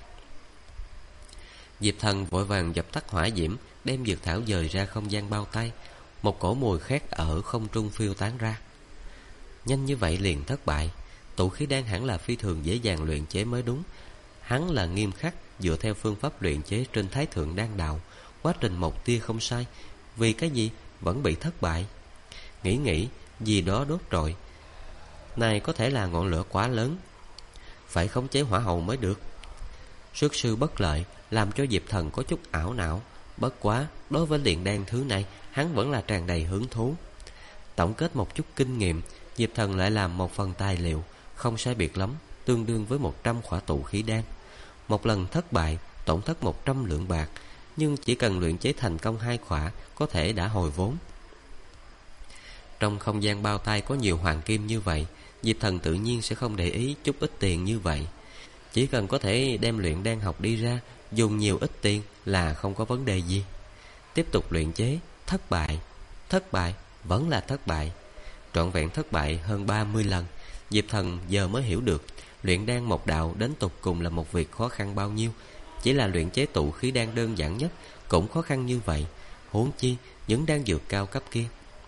Diệp Thần vội vàng dập tắt hỏa diễm, đem dược thảo dời ra không gian bao tay. Một cổ mùi khét ở không trung phiêu tán ra. Nhanh như vậy liền thất bại. Tụ khí đan hẳn là phi thường dễ dàng luyện chế mới đúng. Hắn là nghiêm khắc dựa theo phương pháp luyện chế trên Thái Thượng Đan Đạo. Quá trình một tia không sai, vì cái gì vẫn bị thất bại? Nghĩ gì đó đốt trọi. Này có thể là ngọn lửa quá lớn, phải khống chế hỏa hầu mới được. Xuất sư bất lợi làm cho Diệp Thần có chút ảo não. Bất quá đối với luyện đan thứ này, hắn vẫn là tràn đầy hứng thú. Tổng kết một chút kinh nghiệm, Diệp Thần lại làm một phần tài liệu, không sai biệt lắm, tương đương với 100 khỏa tụ khí đan. Một lần thất bại, tổn thất 100 lượng bạc, nhưng chỉ cần luyện chế thành công 2 khỏa có thể đã hồi vốn. Trong không gian bao tay có nhiều hoàng kim như vậy, Diệp Thần tự nhiên sẽ không để ý chút ít tiền như vậy. Chỉ cần có thể đem luyện đan học đi ra, dùng nhiều ít tiền là không có vấn đề gì. Tiếp tục luyện chế, thất bại, vẫn là thất bại. Trọn vẹn thất bại hơn 30 lần. Diệp Thần giờ mới hiểu được luyện đan một đạo đến tột cùng là một việc khó khăn bao nhiêu. Chỉ là luyện chế tụ khí đan đơn giản nhất cũng khó khăn như vậy, huống chi những đan dược cao cấp kia.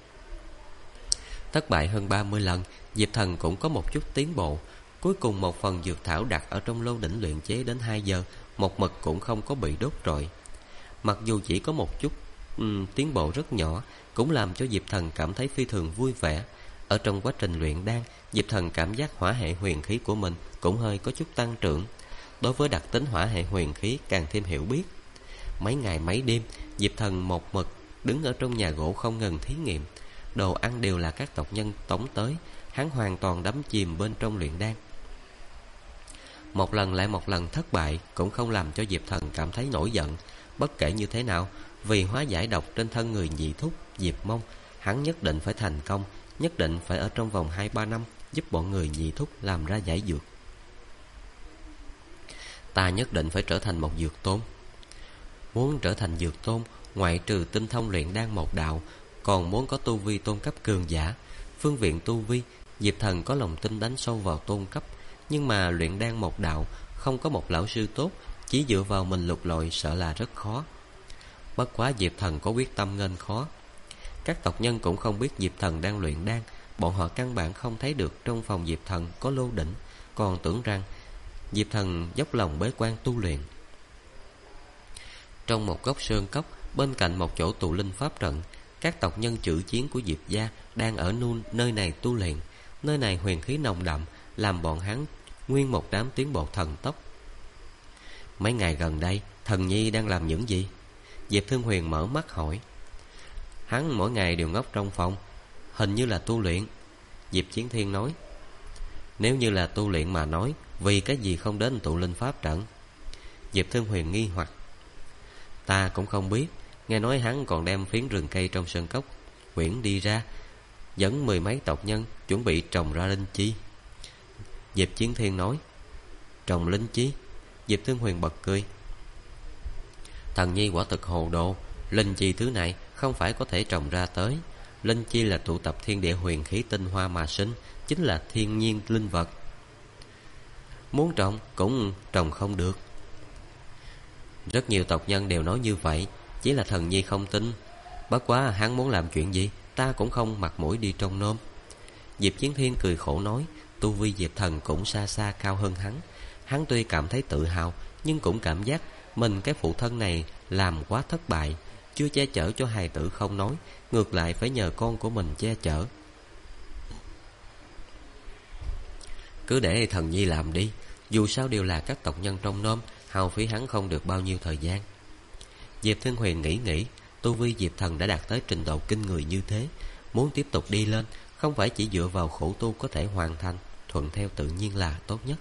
Thất bại hơn 30 lần, Diệp Thần cũng có một chút tiến bộ. Cuối cùng một phần dược thảo đặt ở trong lô đỉnh luyện chế đến 2 giờ, một mực cũng không có bị đốt trọi. Mặc dù chỉ có một chút tiến bộ rất nhỏ, cũng làm cho Diệp Thần cảm thấy phi thường vui vẻ. Ở trong quá trình luyện đan, Diệp Thần cảm giác hỏa hệ huyền khí của mình cũng hơi có chút tăng trưởng. Đối với đặc tính hỏa hệ huyền khí càng thêm hiểu biết. Mấy ngày mấy đêm, Diệp Thần một mực đứng ở trong nhà gỗ không ngừng thí nghiệm. Đồ ăn đều là các tộc nhân tống tới, hắn hoàn toàn đắm chìm bên trong luyện đan. Một lần lại một lần thất bại cũng không làm cho Diệp Thần cảm thấy nổi giận. Bất kể như thế nào, vì hóa giải độc trên thân người nhị thúc Diệp Mông, hắn nhất định phải thành công, nhất định phải ở trong vòng 2-3 năm giúp bọn người nhị thúc làm ra giải dược. Ta nhất định phải trở thành một dược tôn. Muốn trở thành dược tôn, ngoại trừ tinh thông luyện đan một đạo, còn muốn có tu vi tôn cấp cường giả. Phương viện tu vi, Diệp Thần có lòng tin đánh sâu vào tôn cấp, nhưng mà luyện đan một đạo không có một lão sư tốt, chỉ dựa vào mình lục lọi sợ là rất khó. Bất quá Diệp Thần có quyết tâm nghênh khó. Các tộc nhân cũng không biết Diệp Thần đang luyện đan, bọn họ căn bản không thấy được trong phòng Diệp Thần có lô đỉnh, còn tưởng rằng Diệp Thần dốc lòng bế quan tu luyện. Trong một góc sơn cốc, bên cạnh một chỗ tụ linh pháp trận, các tộc nhân chữ chiến của Diệp gia đang ở nơi này tu luyện. Nơi này huyền khí nồng đậm, làm bọn hắn nguyên một đám tiến bộ thần tốc. Mấy ngày gần đây, Thần Nhi đang làm những gì? Diệp Thương Huyền mở mắt hỏi. Hắn mỗi ngày đều ngốc trong phòng, hình như là tu luyện. Diệp Chiến Thiên nói. Nếu như là tu luyện mà nói, vì cái gì không đến tụ linh pháp trận? Diệp Thương Huyền nghi hoặc. Ta cũng không biết, nghe nói hắn còn đem phiến rừng cây trong sơn cốc quyển đi ra, dẫn 10 mấy tộc nhân chuẩn bị trồng ra linh chi. Diệp Chiến Thiên nói. Trồng linh chi? Diệp Thương Huyền bật cười. Thần Nhi quả thực hồ đồ. Linh chi thứ này không phải có thể trồng ra tới. Linh chi là tụ tập thiên địa huyền khí tinh hoa mà sinh, chính là thiên nhiên linh vật. Muốn trồng cũng trồng không được. Rất nhiều tộc nhân đều nói như vậy, chỉ là Thần Nhi không tin. Bất quá hắn muốn làm chuyện gì, ta cũng không mặt mũi đi trông nom. Diệp Chiến Thiên cười khổ nói. Tu vi Diệp Thần cũng xa xa cao hơn hắn. Hắn tuy cảm thấy tự hào, nhưng cũng cảm giác mình cái phụ thân này làm quá thất bại. Chưa che chở cho hài tử không nói, ngược lại phải nhờ con của mình che chở. Cứ để Thần Nhi làm đi, dù sao đều là các tộc nhân trong nom, hao phí hắn không được bao nhiêu thời gian. Diệp Thương Huyền nghĩ, tu vi Diệp Thần đã đạt tới trình độ kinh người như thế, muốn tiếp tục đi lên, không phải chỉ dựa vào khổ tu có thể hoàn thành, thuận theo tự nhiên là tốt nhất.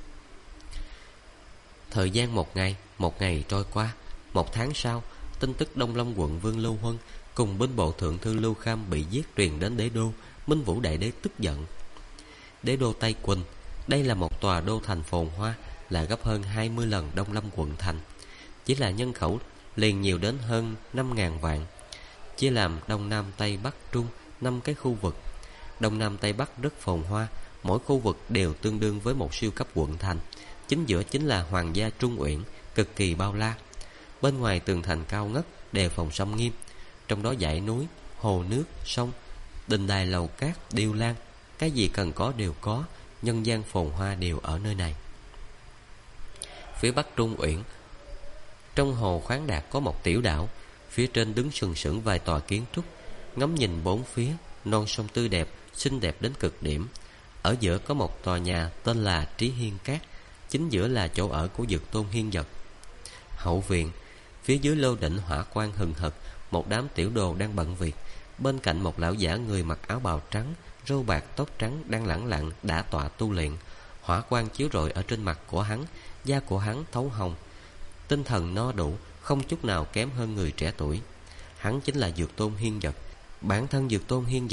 Thời gian một ngày trôi qua. Một tháng sau, tin tức Đông Long quận Vương Lưu Huân cùng binh bộ thượng thư Lưu Kham bị giết truyền đến đế đô. Minh Vũ đại đế tức giận. Đế đô Tây Quỳnh, đây là một tòa đô thành phồn hoa, là gấp hơn 20 lần Đông Lâm quận thành. Chỉ là nhân khẩu liền nhiều đến hơn 5.000 vạn. Chia làm Đông Nam Tây Bắc Trung 5 cái khu vực. Đông Nam Tây Bắc rất phồn hoa, mỗi khu vực đều tương đương với một siêu cấp quận thành. Chính giữa chính là Hoàng gia Trung Uyển, cực kỳ bao la. Bên ngoài tường thành cao ngất, đề phòng sông nghiêm. Trong đó dãy núi, hồ nước, sông, đình đài lầu cát, điêu lan, cái gì cần có đều có. Nhân gian phồn hoa đều ở nơi này. Phía bắc Trung Uyển, trong hồ khoáng đạt có một tiểu đảo. Phía trên đứng sừng sững vài tòa kiến trúc. Ngắm nhìn bốn phía, non sông tươi đẹp, xinh đẹp đến cực điểm. Ở giữa có một tòa nhà tên là Trí Hiên Cát. Chính giữa là chỗ ở của Dược Tôn Hiên Dật. Hậu viện, phía dưới lô đỉnh hỏa quang hừng hực, một đám tiểu đồ đang bận việc. Bên cạnh một lão giả người mặc áo bào trắng, râu bạc tóc trắng đang lẳng lặng đả tọa tu luyện. Hỏa quang chiếu rọi ở trên mặt của hắn, da của hắn thấu hồng, tinh thần no đủ, không chút nào kém hơn người trẻ tuổi. Hắn chính là Dược Tôn Hiên Dật. Bản thân Dược Tôn Hiên Dật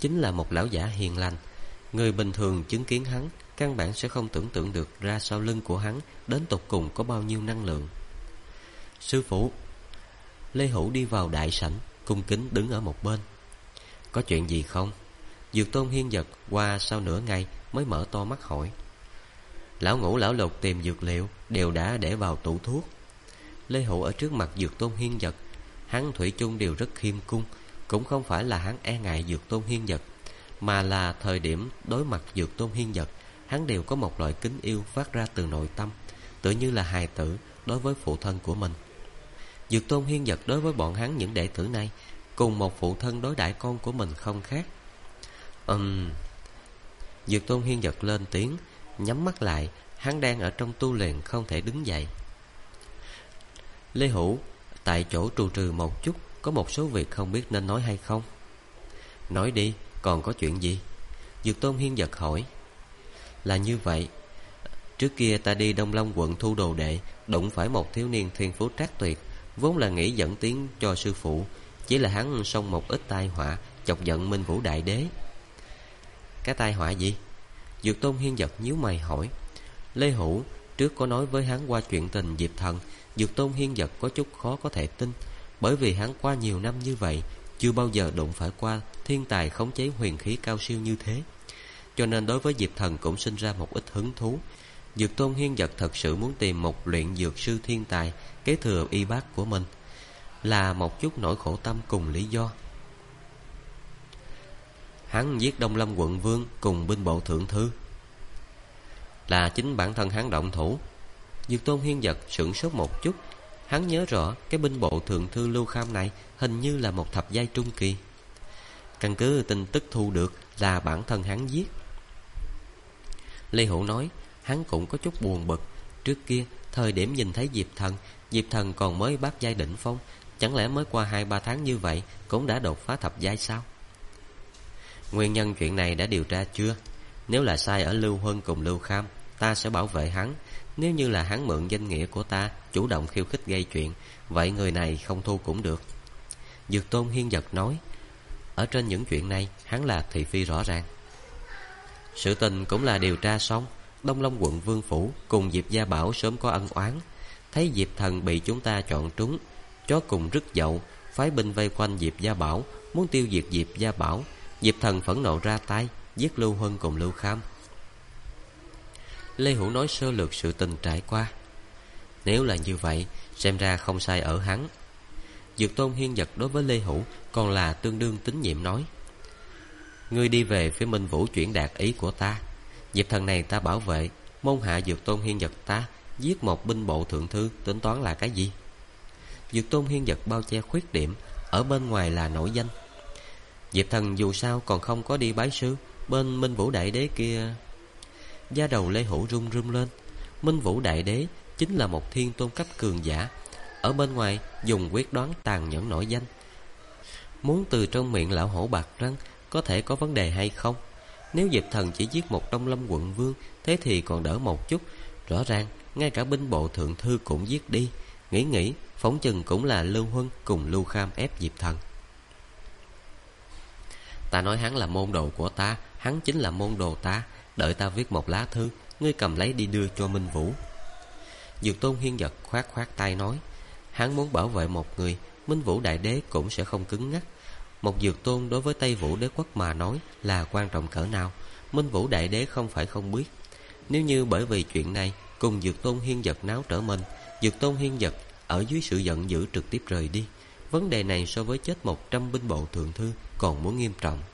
chính là một lão giả hiền lành. Người bình thường chứng kiến hắn căn bản sẽ không tưởng tượng được ra sau lưng của hắn đến tột cùng có bao nhiêu năng lượng. Sư phụ. Lê Hữu đi vào đại sảnh, cung kính đứng ở một bên. Có chuyện gì không? Dược Tôn Hiên Dật qua sau nửa ngày mới mở to mắt hỏi. Lão Ngũ lão Lục tìm dược liệu đều đã để vào tủ thuốc. Lê Hữu ở trước mặt Dược Tôn Hiên Dật, hắn thủy chung đều rất khiêm cung. Cũng không phải là hắn e ngại Dược Tôn Hiên Dật, mà là thời điểm đối mặt Dược Tôn Hiên Dật, hắn đều có một loại kính yêu phát ra từ nội tâm, tựa như là hài tử đối với phụ thân của mình. Dược Tôn Hiên Dật đối với bọn hắn những đệ tử này cùng một phụ thân đối đãi con của mình không khác. Dược Tôn Hiên Dật lên tiếng, nhắm mắt lại. Hắn đang ở trong tu luyện, không thể đứng dậy. Lê Hữu tại chỗ trù trừ một chút, có một số việc không biết nên nói hay không. Nói đi, còn có chuyện gì? Dược Tôn Hiên Dật hỏi. Là như vậy, trước kia ta đi Đông Long quận thu đồ đệ, đụng phải một thiếu niên thiên phú trác tuyệt, vốn là nghĩ dẫn tiến cho sư phụ, chỉ là hắn xông một ít tai họa, chọc giận Minh Vũ Đại Đế. Cái tai họa gì? Dược Tôn Hiên Dật nhíu mày hỏi. Lê Hữu trước có nói với hắn qua chuyện tình Diệp Thần. Dược Tôn Hiên Dật có chút khó có thể tin, bởi vì hắn qua nhiều năm như vậy chưa bao giờ đụng phải qua thiên tài khống chế huyền khí cao siêu như thế, cho nên đối với Diệp Thần cũng sinh ra một ít hứng thú. Dược Tôn Hiên Dật thật sự muốn tìm một luyện dược sư thiên tài kế thừa y bác của mình, là một chút nỗi khổ tâm cùng lý do. Hắn giết Đông Lâm quận vương cùng binh bộ thượng thư, là chính bản thân hắn động thủ. Dược Tôn Hiên Dật sửng sốt một chút. Hắn nhớ rõ cái binh bộ thượng thư Lưu Kham này hình như là một thập giai trung kỳ. Căn cứ tin tức thu được là bản thân hắn giết. Lê Hữu nói, hắn cũng có chút buồn bực. Trước kia thời điểm nhìn thấy Diệp Thần còn mới bát giai đỉnh phong, chẳng lẽ mới qua 2-3 tháng như vậy cũng đã đột phá thập giai sao? Nguyên nhân chuyện này đã điều tra chưa? Nếu là sai ở Lưu Huân cùng Lưu Kham, ta sẽ bảo vệ hắn. Nếu như là hắn mượn danh nghĩa của ta chủ động khiêu khích gây chuyện, vậy người này không thu cũng được. Dược Tôn Hiên Dật nói, ở trên những chuyện này hắn là thị phi rõ ràng. Sự tình cũng là điều tra xong. Đông Long quận vương phủ cùng Diệp Gia Bảo sớm có ân oán. Thấy Diệp Thần bị chúng ta chọn trúng, chó cùng rứt dậu, phái binh vây quanh Diệp Gia Bảo, muốn tiêu diệt Diệp Gia Bảo. Diệp Thần phẫn nộ ra tay, giết Lưu Huân cùng Lưu Kham. Lê Hữu nói sơ lược sự tình trải qua. Nếu là như vậy, xem ra không sai ở hắn. Dược Tôn Hiên Dật đối với Lê Hữu còn là tương đương tín nhiệm nói. Ngươi đi về phía Minh Vũ chuyển đạt ý của ta. Diệp Thần này ta bảo vệ, môn hạ Dược Tôn Hiên Dật ta giết một binh bộ thượng thư tính toán là cái gì? Dược Tôn Hiên Dật bao che khuyết điểm, ở bên ngoài là nổi danh. Diệp Thần dù sao còn không có đi bái sư, bên Minh Vũ Đại Đế kia. Da đầu Lê Hữu run run lên. Minh Vũ Đại Đế chính là một thiên tôn cấp cường giả, ở bên ngoài dùng quyết đoán tàn nhẫn nổi danh. Muốn từ trong miệng lão hổ bạc răng có thể có vấn đề hay không? Nếu Diệp Thần chỉ giết một Đông Lâm quận vương, thế thì còn đỡ một chút. Rõ ràng ngay cả binh bộ thượng thư cũng giết đi. Nghĩ phỏng chừng cũng là Lưu Huân cùng Lưu Kham ép Diệp Thần. Ta nói hắn là môn đồ của ta, hắn chính là môn đồ ta. Đợi ta viết một lá thư, ngươi cầm lấy đi đưa cho Minh Vũ. Dược Tôn Hiên Dật khoát tay nói, hắn muốn bảo vệ một người, Minh Vũ Đại Đế cũng sẽ không cứng ngắc. Một dược tôn đối với Tây Vũ Đế quốc mà nói là quan trọng cỡ nào, Minh Vũ Đại Đế không phải không biết. Nếu như bởi vì chuyện này cùng Dược Tôn Hiên Dật náo trở mình, Dược Tôn Hiên Dật ở dưới sự giận dữ trực tiếp rời đi. Vấn đề này so với chết 100 binh bộ thượng thư còn muốn nghiêm trọng.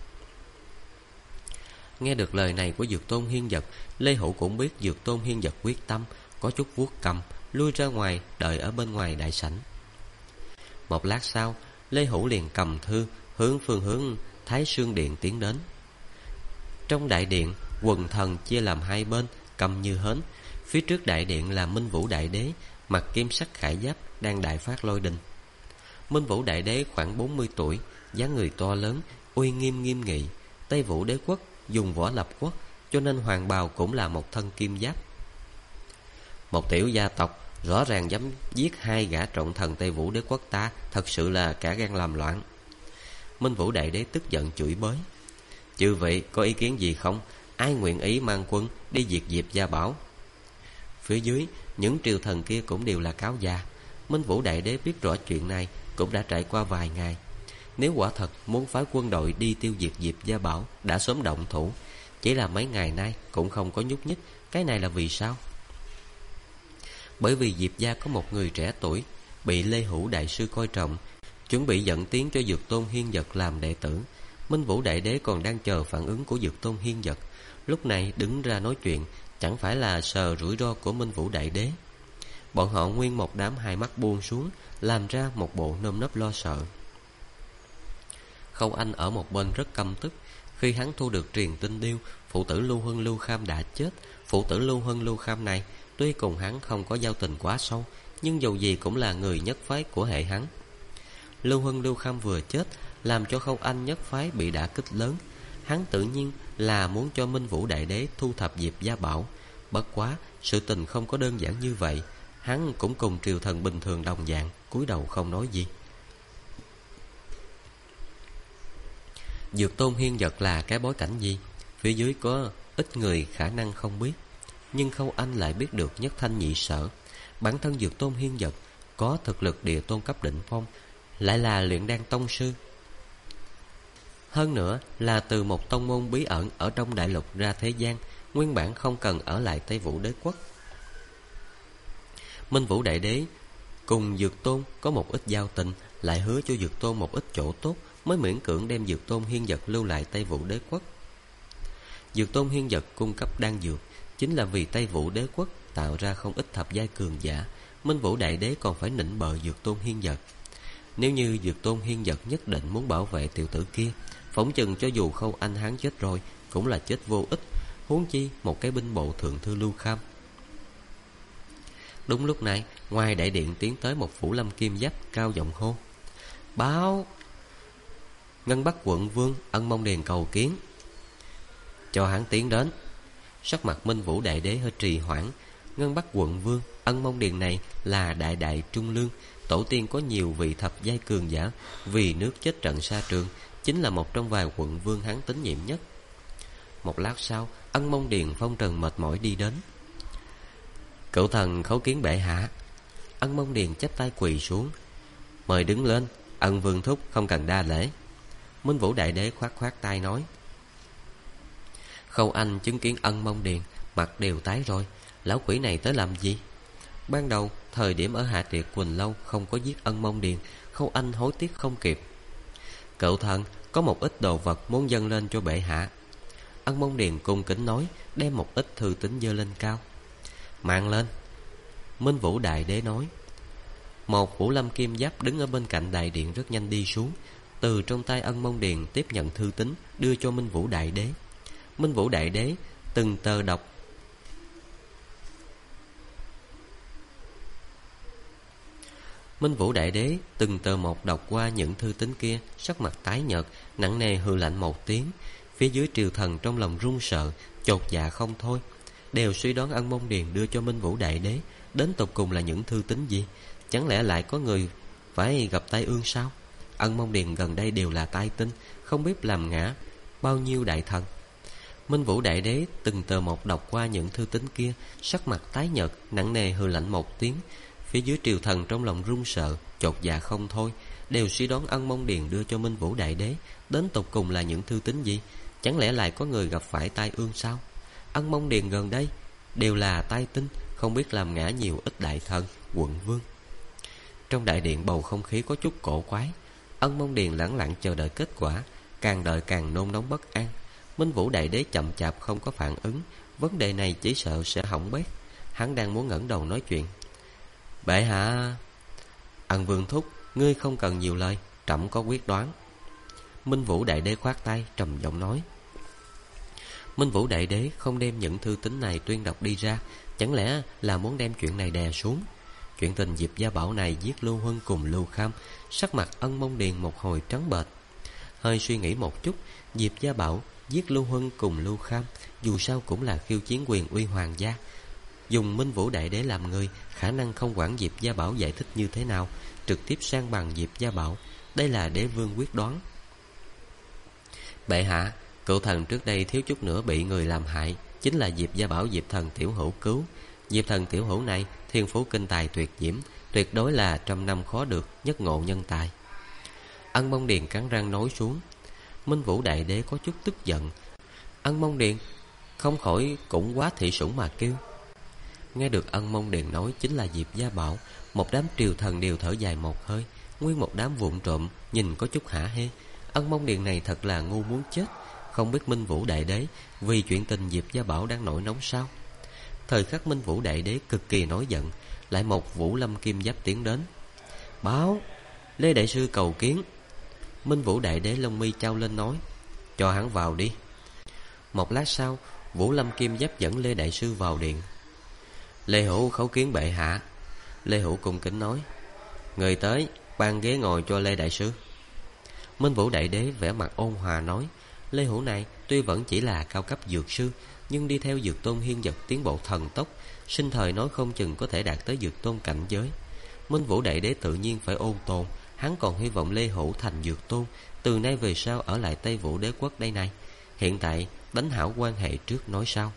Nghe được lời này của Dược Tôn Hiên Dật, Lê Hữu cũng biết Dược Tôn Hiên Dật quyết tâm, có chút vuốt cầm, lui ra ngoài đợi ở bên ngoài đại sảnh. Một lát sau, Lê Hữu liền cầm thư hướng phương hướng Thái Sương Điện tiến đến. Trong đại điện, quần thần chia làm hai bên, cầm như hến. Phía trước đại điện là Minh Vũ Đại Đế, mặc kim sắc khải giáp, đang đại phát lôi đình. Minh Vũ Đại Đế khoảng 40 tuổi, dáng người to lớn, uy nghiêm nghiêm nghị. Tây Vũ Đế quốc dùng võ lập quốc, cho nên hoàng bào cũng là một thân kim giáp. Một tiểu gia tộc rõ ràng dám giết hai gã trọng thần Tây Vũ Đế quốc ta, thật sự là cả gan làm loạn. Minh Vũ Đại Đế tức giận chửi bới. Chư vị có ý kiến gì không? Ai nguyện ý mang quân đi diệt Diệp Gia Bảo? Phía dưới, những triều thần kia cũng đều là cáo già. Minh Vũ Đại Đế biết rõ chuyện này cũng đã trải qua vài ngày. Nếu quả thật muốn phái quân đội đi tiêu diệt Diệp Gia Bảo, đã sớm động thủ. Chỉ là mấy ngày nay cũng không có nhúc nhích. Cái này là vì sao? Bởi vì Diệp Gia có một người trẻ tuổi bị Lê Hữu Đại Sư coi trọng, chuẩn bị dẫn tiến cho Dược Tôn Hiên Dật làm đệ tử. Minh Vũ Đại Đế còn đang chờ phản ứng của Dược Tôn Hiên Dật. Lúc này đứng ra nói chuyện chẳng phải là sờ rủi ro của Minh Vũ Đại Đế. Bọn họ nguyên một đám hai mắt buông xuống, làm ra một bộ nơm nớp lo sợ. Khâu Anh ở một bên rất căm tức. Khi hắn thu được truyền tin điêu phụ tử Lưu Huân Lưu Kham đã chết, phụ tử Lưu Huân Lưu Kham này tuy cùng hắn không có giao tình quá sâu, nhưng dù gì cũng là người nhất phái của hệ hắn. Lưu Huân Lưu Kham vừa chết, làm cho Khâu Anh nhất phái bị đả kích lớn. Hắn tự nhiên là muốn cho Minh Vũ Đại Đế thu thập Diệp Gia Bảo. Bất quá sự tình không có đơn giản như vậy. Hắn cũng cùng triều thần bình thường đồng dạng, cúi đầu không nói gì. Dược Tôn Hiên Dật là cái bối cảnh gì? Phía dưới có ít người khả năng không biết, nhưng Khâu Anh lại biết được nhất thanh nhị sở. Bản thân Dược Tôn Hiên Dật có thực lực địa tôn cấp đỉnh phong, lại là luyện đan tông sư, hơn nữa là từ một tông môn bí ẩn ở trong đại lục ra thế gian, nguyên bản không cần ở lại Tây Vũ Đế quốc. Minh Vũ Đại Đế cùng Dược Tôn có một ít giao tình, lại hứa cho Dược Tôn một ít chỗ tốt, mới miễn cưỡng đem Dược Tôn Hiên Dật lưu lại Tây Vũ Đế quốc. Dược Tôn Hiên Dật cung cấp đan dược chính là vì Tây Vũ Đế quốc tạo ra không ít thập giai cường giả. Minh Vũ Đại Đế còn phải nịnh bợ Dược Tôn Hiên Dật. Nếu như Dược Tôn Hiên Dật nhất định muốn bảo vệ tiểu tử kia, phỏng chừng cho dù Khâu Anh hắn chết rồi cũng là chết vô ích, huống chi một cái binh bộ thượng thư Lưu Kham. Đúng lúc này, ngoài đại điện tiến tới một phủ lâm kim giáp, cao giọng hô: "Báo! Ngân Bắc quận vương Ân Mông Điền cầu kiến." Cho hắn tiến đến. Sắc mặt Minh Vũ Đại Đế hơi trì hoãn. Ngân Bắc quận vương Ân Mông Điền này là đại đại trung lương, tổ tiên có nhiều vị thập giai cường giả, vì nước chết trận xa trường, chính là một trong vài quận vương hắn tín nhiệm nhất. Một lát sau, Ân Mông Điền phong trần mệt mỏi đi đến. "Cửu thần khấu kiến bệ hạ." Ân Mông Điền chắp tay quỳ xuống. "Mời đứng lên, Ân vương thúc không cần đa lễ." Minh Vũ Đại Đế khoát khoát tay nói. Khâu Anh chứng kiến Ân Mông Điền, mặt đều tái rồi. Lão quỷ này tới làm gì? Ban đầu thời điểm ở Hạ Tiệt Quỳnh Lâu không có giết Ân Mông Điền, Khâu Anh hối tiếc không kịp. "Cậu thần có một ít đồ vật muốn dâng lên cho bệ hạ." Ân Mông Điền cung kính nói, đem một ít thư tín dơ lên cao. "Mang lên." Minh Vũ Đại Đế nói. Một phủ lâm kim giáp đứng ở bên cạnh đại điện rất nhanh đi xuống, từ trong tay Ân Mông Điền tiếp nhận thư tín, đưa cho Minh Vũ Đại Đế. Minh Vũ Đại Đế từng tờ đọc. Minh Vũ Đại Đế từng tờ một đọc qua những thư tín kia, sắc mặt tái nhợt, nặng nề hừ lạnh một tiếng. Phía dưới triều thần trong lòng run sợ, chột dạ không thôi, đều suy đoán Ân Mông Điền đưa cho Minh Vũ Đại Đế đến tột cùng là những thư tín gì. Chẳng lẽ lại có người phải gặp tai ương sao? Ân Mông Điền gần đây đều là tai tinh, không biết làm ngã bao nhiêu đại thần. Minh Vũ Đại Đế từng tờ một đọc qua những thư tín kia, sắc mặt tái nhợt, nặng nề hừ lạnh một tiếng. Phía dưới triều thần trong lòng run sợ, chột dạ không thôi, đều suy đoán Ân Mông Điền đưa cho Minh Vũ Đại Đế đến tột cùng là những thư tín gì. Chẳng lẽ lại có người gặp phải tai ương sao? Ân Mông Điền gần đây đều là tai tinh, không biết làm ngã nhiều ít đại thần, quận vương. Trong đại điện bầu không khí có chút cổ quái. Ân Mông Điền lẳng lặng chờ đợi kết quả, càng đợi càng nôn nóng bất an. Minh Vũ Đại Đế chậm chạp không có phản ứng, vấn đề này chỉ sợ sẽ hỏng bét. Hắn đang muốn ngẩng đầu nói chuyện. "Bệ hạ." "Ân vương thúc, ngươi không cần nhiều lời, trẫm có quyết đoán." Minh Vũ Đại Đế khoát tay trầm giọng nói. Minh Vũ Đại Đế không đem những thư tín này tuyên đọc đi ra, chẳng lẽ là muốn đem chuyện này đè xuống? Chuyện tình Diệp Gia Bảo này giết Lưu Huân cùng Lưu Kham, sắc mặt Ân Mông Điền một hồi trắng bệch. Hơi suy nghĩ một chút, Diệp Gia Bảo giết Lưu Huân cùng Lưu Kham, dù sao cũng là khiêu chiến quyền uy hoàng gia. Dùng Minh Vũ Đại Đế làm người, khả năng không quản Diệp Gia Bảo giải thích như thế nào, trực tiếp sang bằng Diệp Gia Bảo. Đây là đế vương quyết đoán. "Bệ hạ, Cựu thần trước đây thiếu chút nữa bị người làm hại, chính là Diệp Gia Bảo Diệp thần tiểu hữu cứu. Diệp thần tiểu hữu này thiên phú kinh tài tuyệt diễm, tuyệt đối là trăm năm khó được nhất ngộ nhân tài. Ân Mông Điền cắn răng nói xuống. Minh Vũ Đại Đế có chút tức giận. Ân Mông Điền không khỏi cũng quá thị sủng mà kêu. Nghe được Ân Mông Điền nói chính là Diệp Gia Bảo, một đám triều thần đều thở dài một hơi. Nguyên một đám vụng trộm nhìn có chút hả hê. Ân Mông Điền này thật là ngu muốn chết. Không biết Minh Vũ Đại Đế vì chuyện tình Diệp Gia Bảo đang nổi nóng sao? Thời khắc Minh Vũ Đại Đế cực kỳ nổi giận, lại một Vũ Lâm Kim Giáp tiến đến. Báo, Lê Đại Sư cầu kiến. Minh Vũ Đại Đế lông mi trao lên nói, cho hắn vào đi. Một lát sau, Vũ Lâm Kim Giáp dẫn Lê Đại Sư vào điện. Lê Hữu khấu kiến bệ hạ. Lê Hữu cung kính nói, người tới ban ghế ngồi cho Lê Đại Sư. Minh Vũ Đại Đế vẻ mặt ôn hòa nói, Lê Hữu này tuy vẫn chỉ là cao cấp dược sư, nhưng đi theo Dược Tôn Hiên Vật tiến bộ thần tốc, sinh thời nói không chừng có thể đạt tới Dược Tôn cảnh giới. Minh Vũ Đại Đế tự nhiên phải ôn tồn, hắn còn hy vọng Lê Hữu thành Dược Tôn, từ nay về sau ở lại Tây Vũ Đế quốc đây này. Hiện tại đánh hảo quan hệ trước nói sau.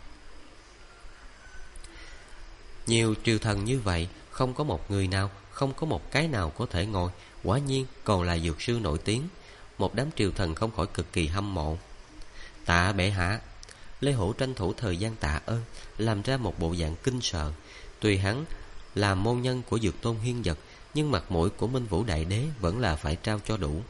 Nhiều triều thần như vậy, không có một người nào, không có một cái nào có thể ngồi, quả nhiên còn là dược sư nổi tiếng. Một đám triều thần không khỏi cực kỳ hâm mộ. Tạ bệ hạ. Lê Hữu tranh thủ thời gian tạ ơn, làm ra một bộ dạng kinh sợ. Tuy hắn là môn nhân của Dược Tôn Hiên Vật, nhưng mặt mũi của Minh Vũ Đại Đế vẫn là phải trao cho đủ.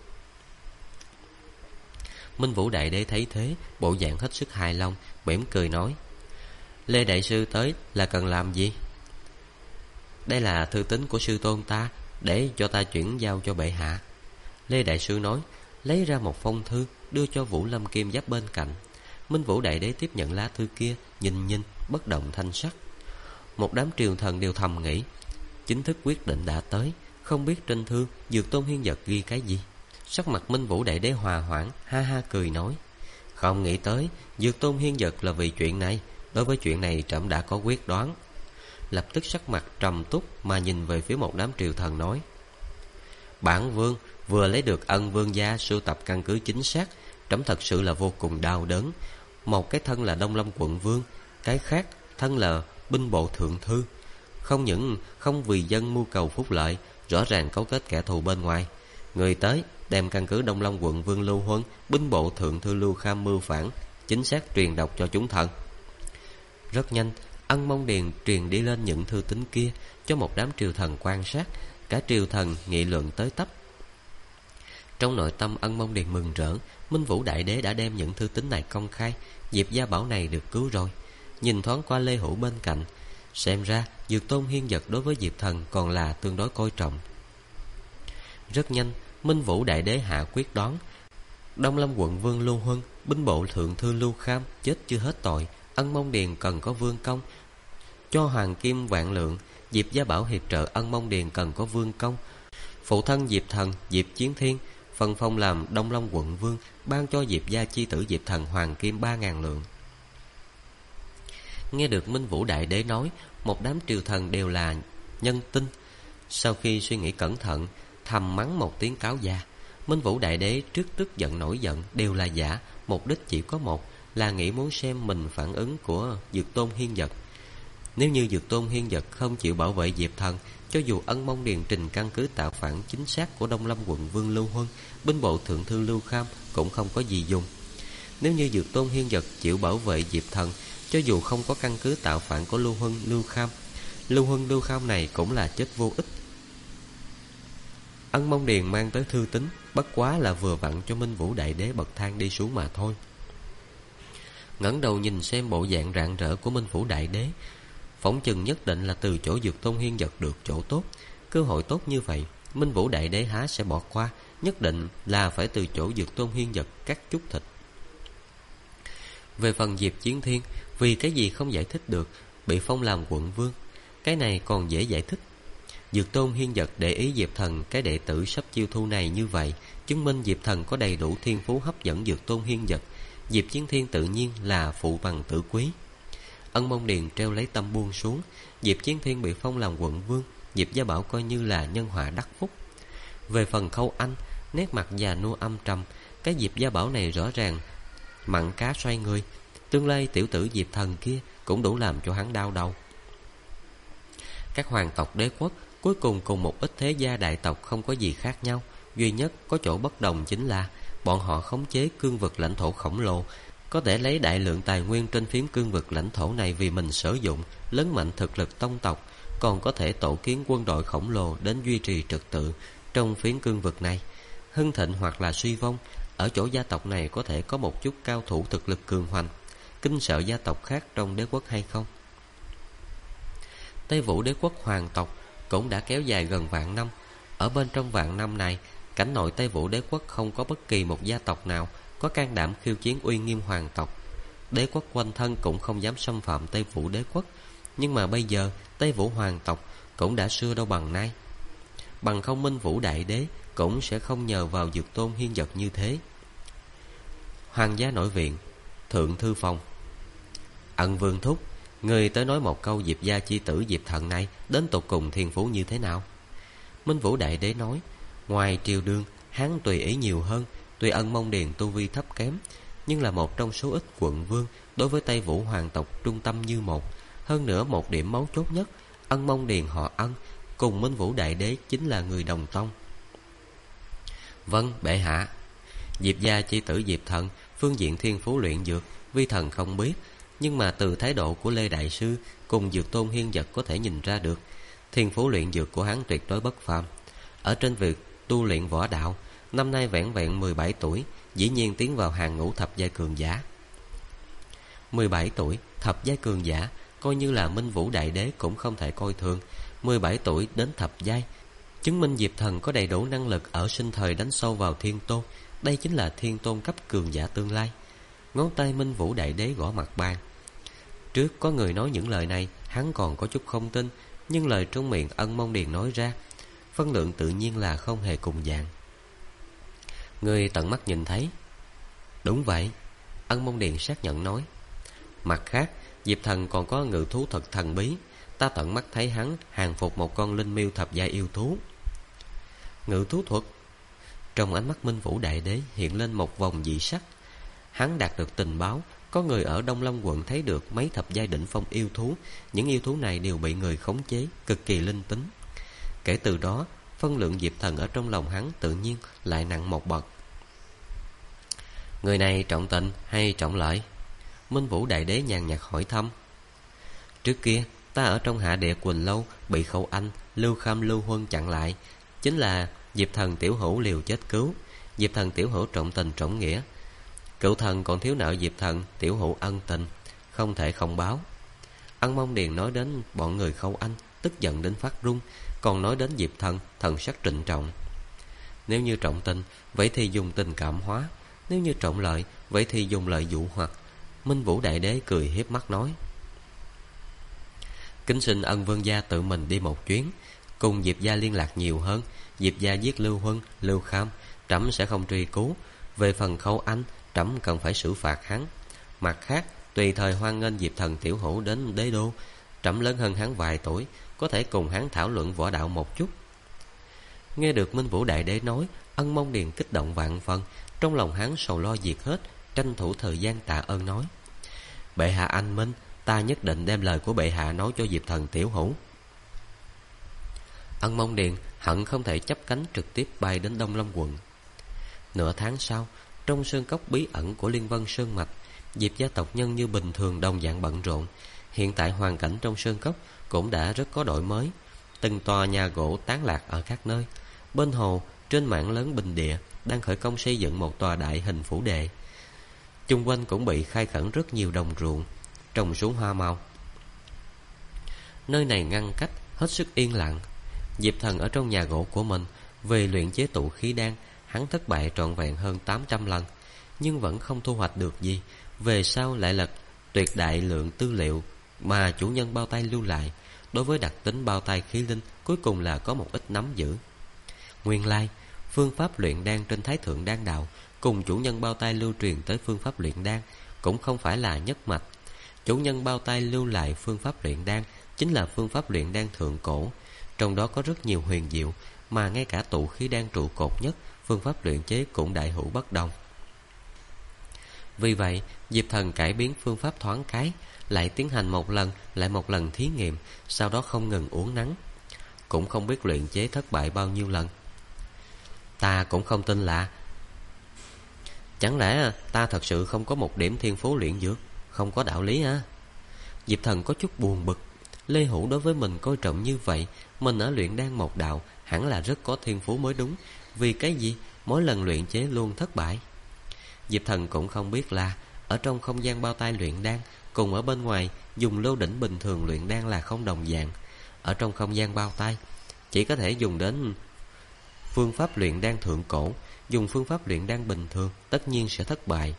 Minh Vũ Đại Đế thấy thế, bộ dạng hết sức hài lòng, mỉm cười nói, Lê Đại Sư tới là cần làm gì? Đây là thư tín của sư tôn ta, để cho ta chuyển giao cho bệ hạ. Lê Đại Sư nói, lấy ra một phong thư đưa cho Vũ Lâm Kim Giáp bên cạnh. Minh Vũ Đại Đế tiếp nhận lá thư kia, nhìn bất động thanh sắc. Một đám triều thần đều thầm nghĩ, chính thức quyết định đã tới, không biết trên thư Dược Tôn Hiên Vật ghi cái gì. Sắc mặt Minh Vũ Đại Đế hòa hoãn, ha ha cười nói, không nghĩ tới Dược Tôn Hiên Vật là vì chuyện này. Đối với chuyện này trẫm đã có quyết đoán. Lập tức sắc mặt trầm túc mà nhìn về phía một đám triều thần nói, bản vương vừa lấy được Ân vương gia sưu tập căn cứ chính xác, trẫm thật sự là vô cùng đau đớn. Một cái thân là Đông Lâm quận vương, cái khác thân là binh bộ thượng thư, không những không vì dân mưu cầu phúc lợi, rõ ràng cấu kết kẻ thù bên ngoài. Người tới đem căn cứ Đông Lâm quận vương Lưu Huân, binh bộ thượng thư Lưu Kham mưu phản, chính xác truyền đọc cho chúng thần. Rất nhanh, Ân Mông Điền truyền đi lên những thư tín kia cho một đám triều thần quan sát. Cả triều thần nghị luận tới tấp. Trong nội tâm Ân Mông Điền mừng rỡ, Minh Vũ Đại Đế đã đem những thư tín này công khai, Diệp Gia Bảo này được cứu rồi. Nhìn thoáng qua Lê Hữu bên cạnh, xem ra Dược Tôn Hiên Vật đối với Diệp thần còn là tương đối coi trọng. Rất nhanh, Minh Vũ Đại Đế hạ quyết đoán, Đông Lâm quận vương Lưu Huân, binh bộ thượng thư Lưu Kham chết chưa hết tội, Ân Mông Điền cần có vương công, cho hoàng kim vạn lượng. Diệp Gia Bảo hiệp trợ Ân Mông Điền cần có vương công. Phụ thân Diệp thần Diệp Chiến Thiên phân phong làm Đông Lâm quận vương, ban cho Diệp gia chi tử Diệp thần hoàng kim 3.000 lượng. Nghe được Minh Vũ Đại Đế nói, một đám triều thần đều là nhân tinh. Sau khi suy nghĩ cẩn thận, thầm mắng một tiếng cáo già. Minh Vũ Đại Đế trước tức giận nổi giận đều là giả, mục đích chỉ có một, là nghĩ muốn xem mình phản ứng của Dược Tôn Hiên Vật. Nếu như Dược Tôn Hiên Vật không chịu bảo vệ Diệp thần, cho dù Ân Mông Điền trình căn cứ tạo phản chính xác của Đông Lâm quận vương Lưu Huân, binh bộ thượng thư Lưu Kham cũng không có gì dùng. Nếu như Dược Tôn Hiên Vật chịu bảo vệ Diệp thần, cho dù không có căn cứ tạo phản của Lưu Huân Lưu Kham, Lưu Huân Lưu Kham này cũng là chết vô ích. Ân Mông Điền mang tới thư tín bất quá là vừa vặn cho Minh Vũ Đại Đế bậc thang đi xuống mà thôi. Ngẩng đầu nhìn xem bộ dạng rạng rỡ của Minh Vũ Đại Đế, phỏng chừng nhất định là từ chỗ Dược Tôn Hiên Vật được chỗ tốt. Cơ hội tốt như vậy, Minh Vũ Đại Đế há sẽ bỏ qua, nhất định là phải từ chỗ Dược Tôn Hiên Vật cắt chút thịt. Về phần Diệp Chiến Thiên, vì cái gì không giải thích được bị phong làm quận vương, cái này còn dễ giải thích. Dược Tôn Hiên Vật để ý Diệp thần cái đệ tử sắp chiêu thu này như vậy, chứng minh Diệp thần có đầy đủ thiên phú hấp dẫn Dược Tôn Hiên Vật. Diệp Chiến Thiên tự nhiên là phụ bằng tử quý. Ân Mông Điền treo lấy tâm buông xuống. Diệp Chiến Thiên bị phong làm quận vương, Diệp Gia Bảo coi như là nhân họa đắc phúc. Về phần Khâu Anh, nét mặt già nua âm trầm. Cái Diệp Gia Bảo này rõ ràng mặn cá xoay người. Tương lai tiểu tử Diệp Thần kia cũng đủ làm cho hắn đau đầu. Các hoàng tộc đế quốc cuối cùng cùng một ít thế gia đại tộc không có gì khác nhau. Duy nhất có chỗ bất đồng chính là bọn họ khống chế cương vực lãnh thổ khổng lồ, có thể lấy đại lượng tài nguyên trên phiến cương vực lãnh thổ này vì mình sử dụng, lớn mạnh thực lực tông tộc, còn có thể tổ kiến quân đội khổng lồ đến duy trì trật tự trong phiến cương vực này. Hưng thịnh hoặc là suy vong, ở chỗ gia tộc này có thể có một chút cao thủ thực lực cường hoành, kinh sợ gia tộc khác trong đế quốc hay không? Tây Vũ đế quốc hoàng tộc cũng đã kéo dài gần vạn năm. Ở bên trong vạn năm này, cảnh nội Tây Vũ đế quốc không có bất kỳ một gia tộc nào có can đảm khiêu chiến uy nghiêm hoàng tộc. Đế quốc quanh thân cũng không dám xâm phạm Tây Vũ đế quốc. Nhưng mà bây giờ Tây Vũ hoàng tộc cũng đã xưa đâu bằng nay. Bằng không Minh Vũ đại đế cũng sẽ không nhờ vào Dược Tôn hiên vật như thế. Hoàng gia nội viện, thượng thư phòng. Ân Vương thúc, người tới nói một câu Diệp gia chi tử Diệp Thần này đến tột cùng thiên phú như thế nào? Minh Vũ đại đế nói, ngoài triều đương, hắn tùy ý nhiều hơn. Tuy Ân Mông Điền tu vi thấp kém, nhưng là một trong số ít quận vương đối với Tây Vũ hoàng tộc trung tâm như một. Hơn nữa một điểm mấu chốt nhất, Ân Mông Điền họ Ân, cùng Minh Vũ đại đế chính là người đồng tông. Vâng, bệ hạ. Diệp gia chi tử Diệp Thần phương diện thiên phú luyện dược vi thần không biết, nhưng mà từ thái độ của Lê đại sư cùng Dược Tôn hiên vật có thể nhìn ra được, thiên phú luyện dược của hắn tuyệt đối bất phàm. Ở trên việc tu luyện võ đạo, năm nay vẹn vẹn 17 tuổi, dĩ nhiên tiến vào hàng ngũ thập giai cường giả. 17 tuổi, thập giai cường giả, coi như là Minh Vũ đại đế cũng không thể coi thường. 17 tuổi đến thập giai, chứng minh Diệp Thần có đầy đủ năng lực ở sinh thời đánh sâu vào thiên tôn. Đây chính là thiên tôn cấp cường giả tương lai. Ngón tay Minh Vũ đại đế gõ mặt bàn. Trước có người nói những lời này, hắn còn có chút không tin, nhưng lời trong miệng Ân Mông Điền nói ra, phân lượng tự nhiên là không hề cùng dạng. Người tận mắt nhìn thấy. Đúng vậy, Ân Mông Điền xác nhận nói. Mặt khác, Diệp Thần còn có ngự thú thật thần bí. Ta tận mắt thấy hắn hàng phục một con linh miêu thập giai yêu thú. Ngự thú thuật. Trong ánh mắt Minh Vũ đại đế hiện lên một vòng dị sắc. Hắn đạt được tình báo, có người ở Đông Long quận thấy được mấy thập giai đỉnh phong yêu thú. Những yêu thú này đều bị người khống chế, cực kỳ linh tính. Kể từ đó, phân lượng Diệp Thần ở trong lòng hắn tự nhiên lại nặng một bậc. Người này trọng tình hay trọng lợi? Minh Vũ đại đế nhàn nhạt hỏi thăm. Trước kia ta ở trong Hạ Địa Quỳnh Lâu bị Khâu Anh, Lưu Kham, Lưu Huân chặn lại. Chính là Diệp Thần tiểu hữu liều chết cứu. Diệp Thần tiểu hữu trọng tình trọng nghĩa. Cựu thần còn thiếu nợ Diệp Thần tiểu hữu ân tình, không thể không báo. Ân Mông Điền nói đến bọn người Khâu Anh, tức giận đến phát run. Còn nói đến Diệp Thần, thần sắc trịnh trọng. Nếu như trọng tình, vậy thì dùng tình cảm hóa. Nếu như trọng lợi, vậy thì dùng lợi dụ hoặc. Minh Vũ đại đế cười hiếp mắt nói. Kính xin Ân Vương gia tự mình đi một chuyến, cùng Diệp gia liên lạc nhiều hơn. Diệp gia giết Lưu Huân, Lưu Kham, trẫm sẽ không truy cứu. Về phần Khâu Anh, trẫm cần phải xử phạt hắn. Mặt khác, tùy thời hoan nghênh Diệp Thần tiểu hữu đến đế đô. Trẫm lớn hơn hắn vài tuổi, có thể cùng hắn thảo luận võ đạo một chút. Nghe được Minh Vũ đại đế nói, Ân Mông Điền kích động vạn phần. Trong lòng hắn sầu lo diệt hết, tranh thủ thời gian tạ ơn nói. Bệ hạ anh minh, ta nhất định đem lời của bệ hạ nói cho Diệp Thần tiểu hữu. Ân Mông Điền hận không thể chắp cánh trực tiếp bay đến Đông Long quận. Nửa tháng sau, trong sơn cốc bí ẩn của Liên Vân Sơn Mạch, Diệp gia tộc nhân như bình thường đồng dạng bận rộn. Hiện tại hoàn cảnh trong sơn cốc cũng đã rất có đổi mới. Từng tòa nhà gỗ tán lạc ở các nơi. Bên hồ, trên mảng lớn bình địa, đang khởi công xây dựng một tòa đại hình phủ đệ. Chung quanh cũng bị khai khẩn rất nhiều đồng ruộng, trồng xuống hoa màu. Nơi này ngăn cách, hết sức yên lặng. Diệp Thần ở trong nhà gỗ của mình, về luyện chế tụ khí đan, hắn thất bại trọn vẹn hơn 800 lần, nhưng vẫn không thu hoạch được gì. Về sau lại là tuyệt đại lượng tư liệu mà chủ nhân bao tay lưu lại. Đối với đặc tính bao tay khí linh, cuối cùng là có một ít nắm giữ. Nguyên lai, phương pháp luyện đan trên Thái Thượng Đan Đạo cùng chủ nhân bao tay lưu truyền tới phương pháp luyện đan cũng không phải là nhất mạch. Chủ nhân bao tay lưu lại phương pháp luyện đan chính là phương pháp luyện đan thượng cổ, trong đó có rất nhiều huyền diệu, mà ngay cả tụ khí đan trụ cột nhất, phương pháp luyện chế cũng đại hữu bất đồng. Vì vậy Diệp Thần cải biến phương pháp thoáng cái, lại tiến hành một lần lại một lần thí nghiệm, sau đó không ngừng uốn nắn. Cũng không biết luyện chế thất bại bao nhiêu lần. Ta cũng không tin là Chẳng lẽ ta thật sự không có một điểm thiên phú luyện dược? Không có đạo lý hả? Diệp Thần có chút buồn bực. Lê Hữu đối với mình coi trọng như vậy, mình ở luyện đan một đạo hẳn là rất có thiên phú mới đúng. Vì cái gì mỗi lần luyện chế luôn thất bại? Diệp Thần cũng không biết là ở trong không gian bao tay luyện đan cùng ở bên ngoài dùng lô đỉnh bình thường luyện đan là không đồng dạng. Ở trong không gian bao tay chỉ có thể dùng đến phương pháp luyện đan thượng cổ, dùng phương pháp luyện đan bình thường tất nhiên sẽ thất bại.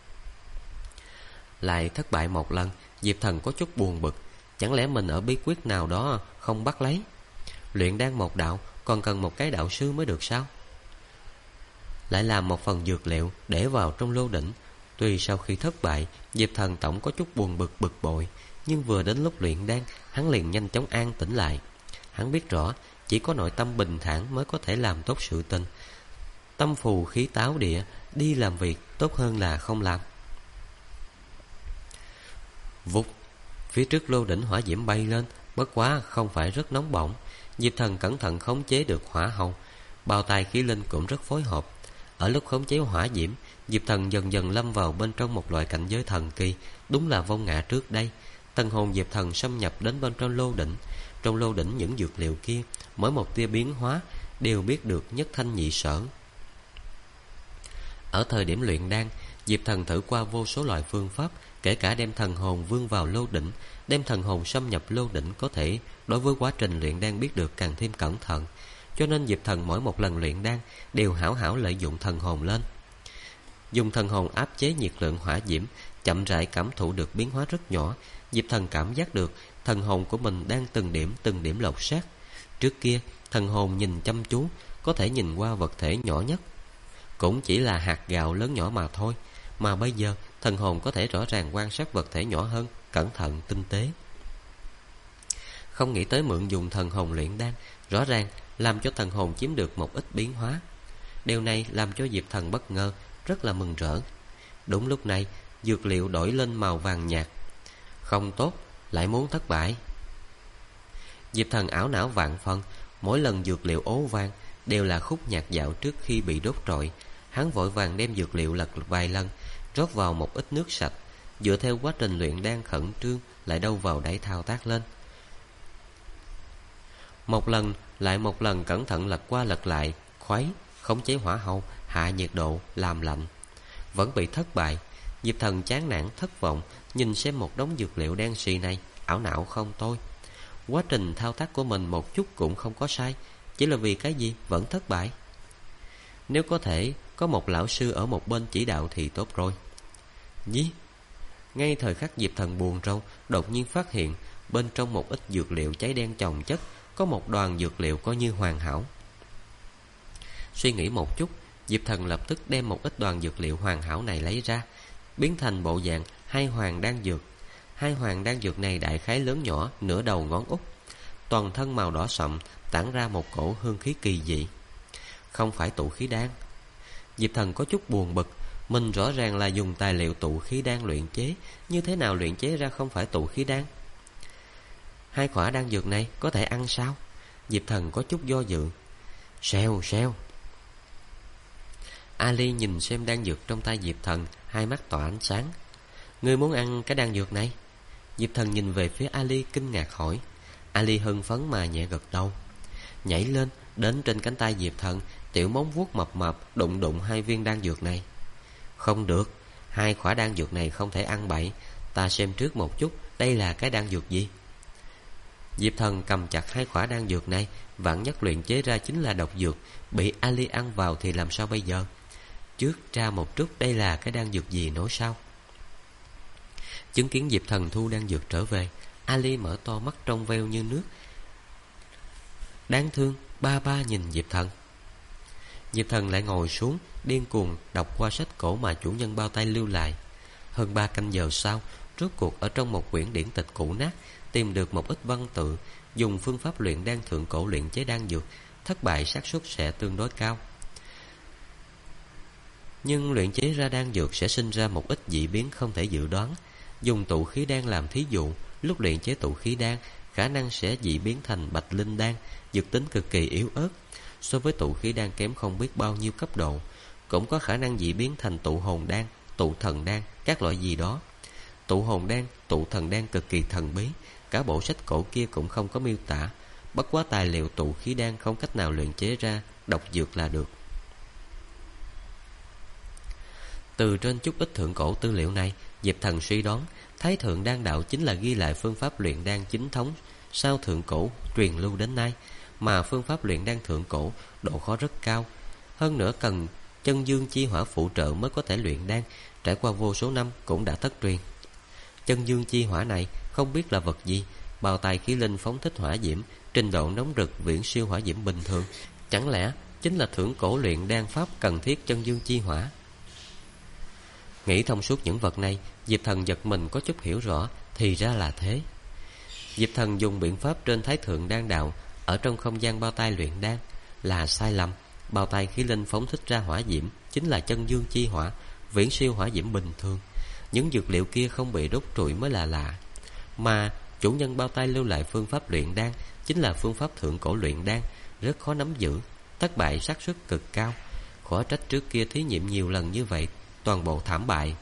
Lại thất bại một lần, Diệp Thần có chút buồn bực. Chẳng lẽ mình ở bí quyết nào đó không bắt lấy? Luyện đan một đạo còn cần một cái đạo sư mới được sao? Lại làm một phần dược liệu để vào trong lô đỉnh. Tuy sau khi thất bại, Diệp Thần tổng có chút buồn bực bực bội, nhưng vừa đến lúc luyện đan, hắn liền nhanh chóng an tĩnh lại. Hắn biết rõ chỉ có nội tâm bình thản mới có thể làm tốt sự tình. Tâm phù khí táo địa, đi làm việc tốt hơn là không làm. Vụt, phía trước lô đỉnh hỏa diễm bay lên, bất quá không phải rất nóng bỏng. Diệp Thần cẩn thận khống chế được hỏa hầu, bao tay khí linh cũng rất phối hợp. Ở lúc khống chế hỏa diễm, Diệp Thần dần dần lâm vào bên trong một loại cảnh giới thần kỳ, đúng là vong ngã trước đây. Thần hồn Diệp Thần xâm nhập đến bên trong lô đỉnh. Trong lô đỉnh những dược liệu kia, mỗi một tia biến hóa đều biết được nhất thanh nhị sở. Ở thời điểm luyện đan, Diệp Thần thử qua vô số loại phương pháp, kể cả đem thần hồn vươn vào lô đỉnh. Đem thần hồn xâm nhập lô đỉnh có thể đối với quá trình luyện đan biết được càng thêm cẩn thận. Cho nên Diệp Thần mỗi một lần luyện đan đều hảo hảo lợi dụng thần hồn lên. Dùng thần hồn áp chế nhiệt lượng hỏa diễm, chậm rãi cảm thụ được biến hóa rất nhỏ. Diệp Thần cảm giác được thần hồn của mình đang từng điểm lột xác. Trước kia thần hồn nhìn chăm chú, có thể nhìn qua vật thể nhỏ nhất, cũng chỉ là hạt gạo lớn nhỏ mà thôi. Mà bây giờ thần hồn có thể rõ ràng quan sát vật thể nhỏ hơn, cẩn thận tinh tế. Không nghĩ tới mượn dùng thần hồn luyện đan, rõ ràng làm cho thần hồn chiếm được một ít biến hóa. Điều này làm cho Diệp Thần bất ngờ, rất là mừng rỡ. Đúng lúc này dược liệu đổi lên màu vàng nhạt. Không tốt, lại muốn thất bại. Diệp Thần ảo não vạn phần. Mỗi lần dược liệu ố vàng đều là khúc nhạc dạo trước khi bị đốt trọi. Hắn vội vàng đem dược liệu lật vài lần, rót vào một ít nước sạch. Dựa theo quá trình luyện đan khẩn trương, lại đâu vào đấy thao tác lên. Một lần lại một lần cẩn thận lật qua lật lại, khuấy, khống chế hỏa hầu, hạ nhiệt độ, làm lạnh. Vẫn bị thất bại. Diệp Thần chán nản thất vọng, nhìn xem một đống dược liệu đen xì này, ảo não không thôi. Quá trình thao tác của mình một chút cũng không có sai, chỉ là vì cái gì vẫn thất bại. Nếu có thể có một lão sư ở một bên chỉ đạo thì tốt rồi. Nhí. Ngay thời khắc Diệp Thần buồn rầu, đột nhiên phát hiện bên trong một ít dược liệu cháy đen chồng chất có một đoàn dược liệu coi như hoàn hảo. Suy nghĩ một chút, Diệp Thần lập tức đem một ít đoàn dược liệu hoàn hảo này lấy ra, biến thành bộ dạng hai hoàng đan dược. Hai hoàng đan dược này đại khái lớn nhỏ nửa đầu ngón út, toàn thân màu đỏ sậm, tản ra một cổ hương khí kỳ dị. Không phải tụ khí đan. Diệp Thần có chút buồn bực. Mình rõ ràng là dùng tài liệu tụ khí đan luyện chế, như thế nào luyện chế ra không phải tụ khí đan? Hai quả đan dược này có thể ăn sao? Diệp Thần có chút do dự. Xèo xèo. Ali nhìn xem đan dược trong tay Diệp Thần, hai mắt tỏa ánh sáng. Ngươi muốn ăn cái đan dược này? Diệp Thần nhìn về phía Ali kinh ngạc hỏi. Ali hưng phấn mà nhẹ gật đầu, nhảy lên đến trên cánh tay Diệp Thần, tiểu móng vuốt mập mập đụng đụng hai viên đan dược này. Không được, hai quả đan dược này không thể ăn bậy. Ta xem trước một chút, đây là cái đan dược gì? Diệp Thần cầm chặt hai quả đan dược này, vạn nhất luyện chế ra chính là độc dược, bị Ali ăn vào thì làm sao bây giờ? Trước tra một chút đây là cái đan dược gì nói sau. Chứng kiến Diệp Thần thu đan dược trở về, Ali mở to mắt trong veo như nước, đáng thương ba ba nhìn Diệp Thần. Diệp Thần lại ngồi xuống, điên cuồng đọc qua sách cổ mà chủ nhân bao tay lưu lại. Hơn 3 canh giờ sau, rốt cuộc ở trong một quyển điển tịch cũ nát tìm được một ít văn tự. Dùng phương pháp luyện đan thượng cổ luyện chế đan dược, thất bại xác suất sẽ tương đối cao. Nhưng luyện chế ra đan dược sẽ sinh ra một ít dị biến không thể dự đoán. Dùng tụ khí đan làm thí dụ, lúc luyện chế tụ khí đan, khả năng sẽ dị biến thành bạch linh đan, dược tính cực kỳ yếu ớt, so với tụ khí đan kém không biết bao nhiêu cấp độ. Cũng có khả năng dị biến thành tụ hồn đan, tụ thần đan, các loại gì đó. Tụ hồn đan, tụ thần đan cực kỳ thần bí, cả bộ sách cổ kia cũng không có miêu tả. Bất quá tài liệu tụ khí đan không cách nào luyện chế ra độc dược là được. Từ trên chút ít thượng cổ tư liệu này, Diệp Thần suy đoán Thái Thượng Đan Đạo chính là ghi lại phương pháp luyện đan chính thống sau thượng cổ truyền lưu đến nay. Mà phương pháp luyện đan thượng cổ độ khó rất cao, hơn nữa cần chân dương chi hỏa phụ trợ mới có thể luyện đan, trải qua vô số năm cũng đã thất truyền. Chân dương chi hỏa này không biết là vật gì, bào tài khí linh phóng thích hỏa diễm, trình độ nóng rực viễn siêu hỏa diễm bình thường. Chẳng lẽ chính là thượng cổ luyện đan pháp cần thiết chân dương chi hỏa? Nghĩ thông suốt những vật này, Diệp Thần giật mình có chút hiểu rõ, thì ra là thế. Diệp Thần dùng biện pháp trên Thái Thượng Đan Đạo ở trong không gian bao tay luyện đan là sai lầm. Bao tay khí linh phóng thích ra hỏa diễm chính là chân dương chi hỏa, viễn siêu hỏa diễm bình thường. Những dược liệu kia không bị đốt trụi mới là lạ. Mà chủ nhân bao tay lưu lại phương pháp luyện đan chính là phương pháp thượng cổ luyện đan, rất khó nắm giữ, thất bại xác suất cực cao. Khó trách trước kia thí nghiệm nhiều lần như vậy, toàn bộ thảm bại.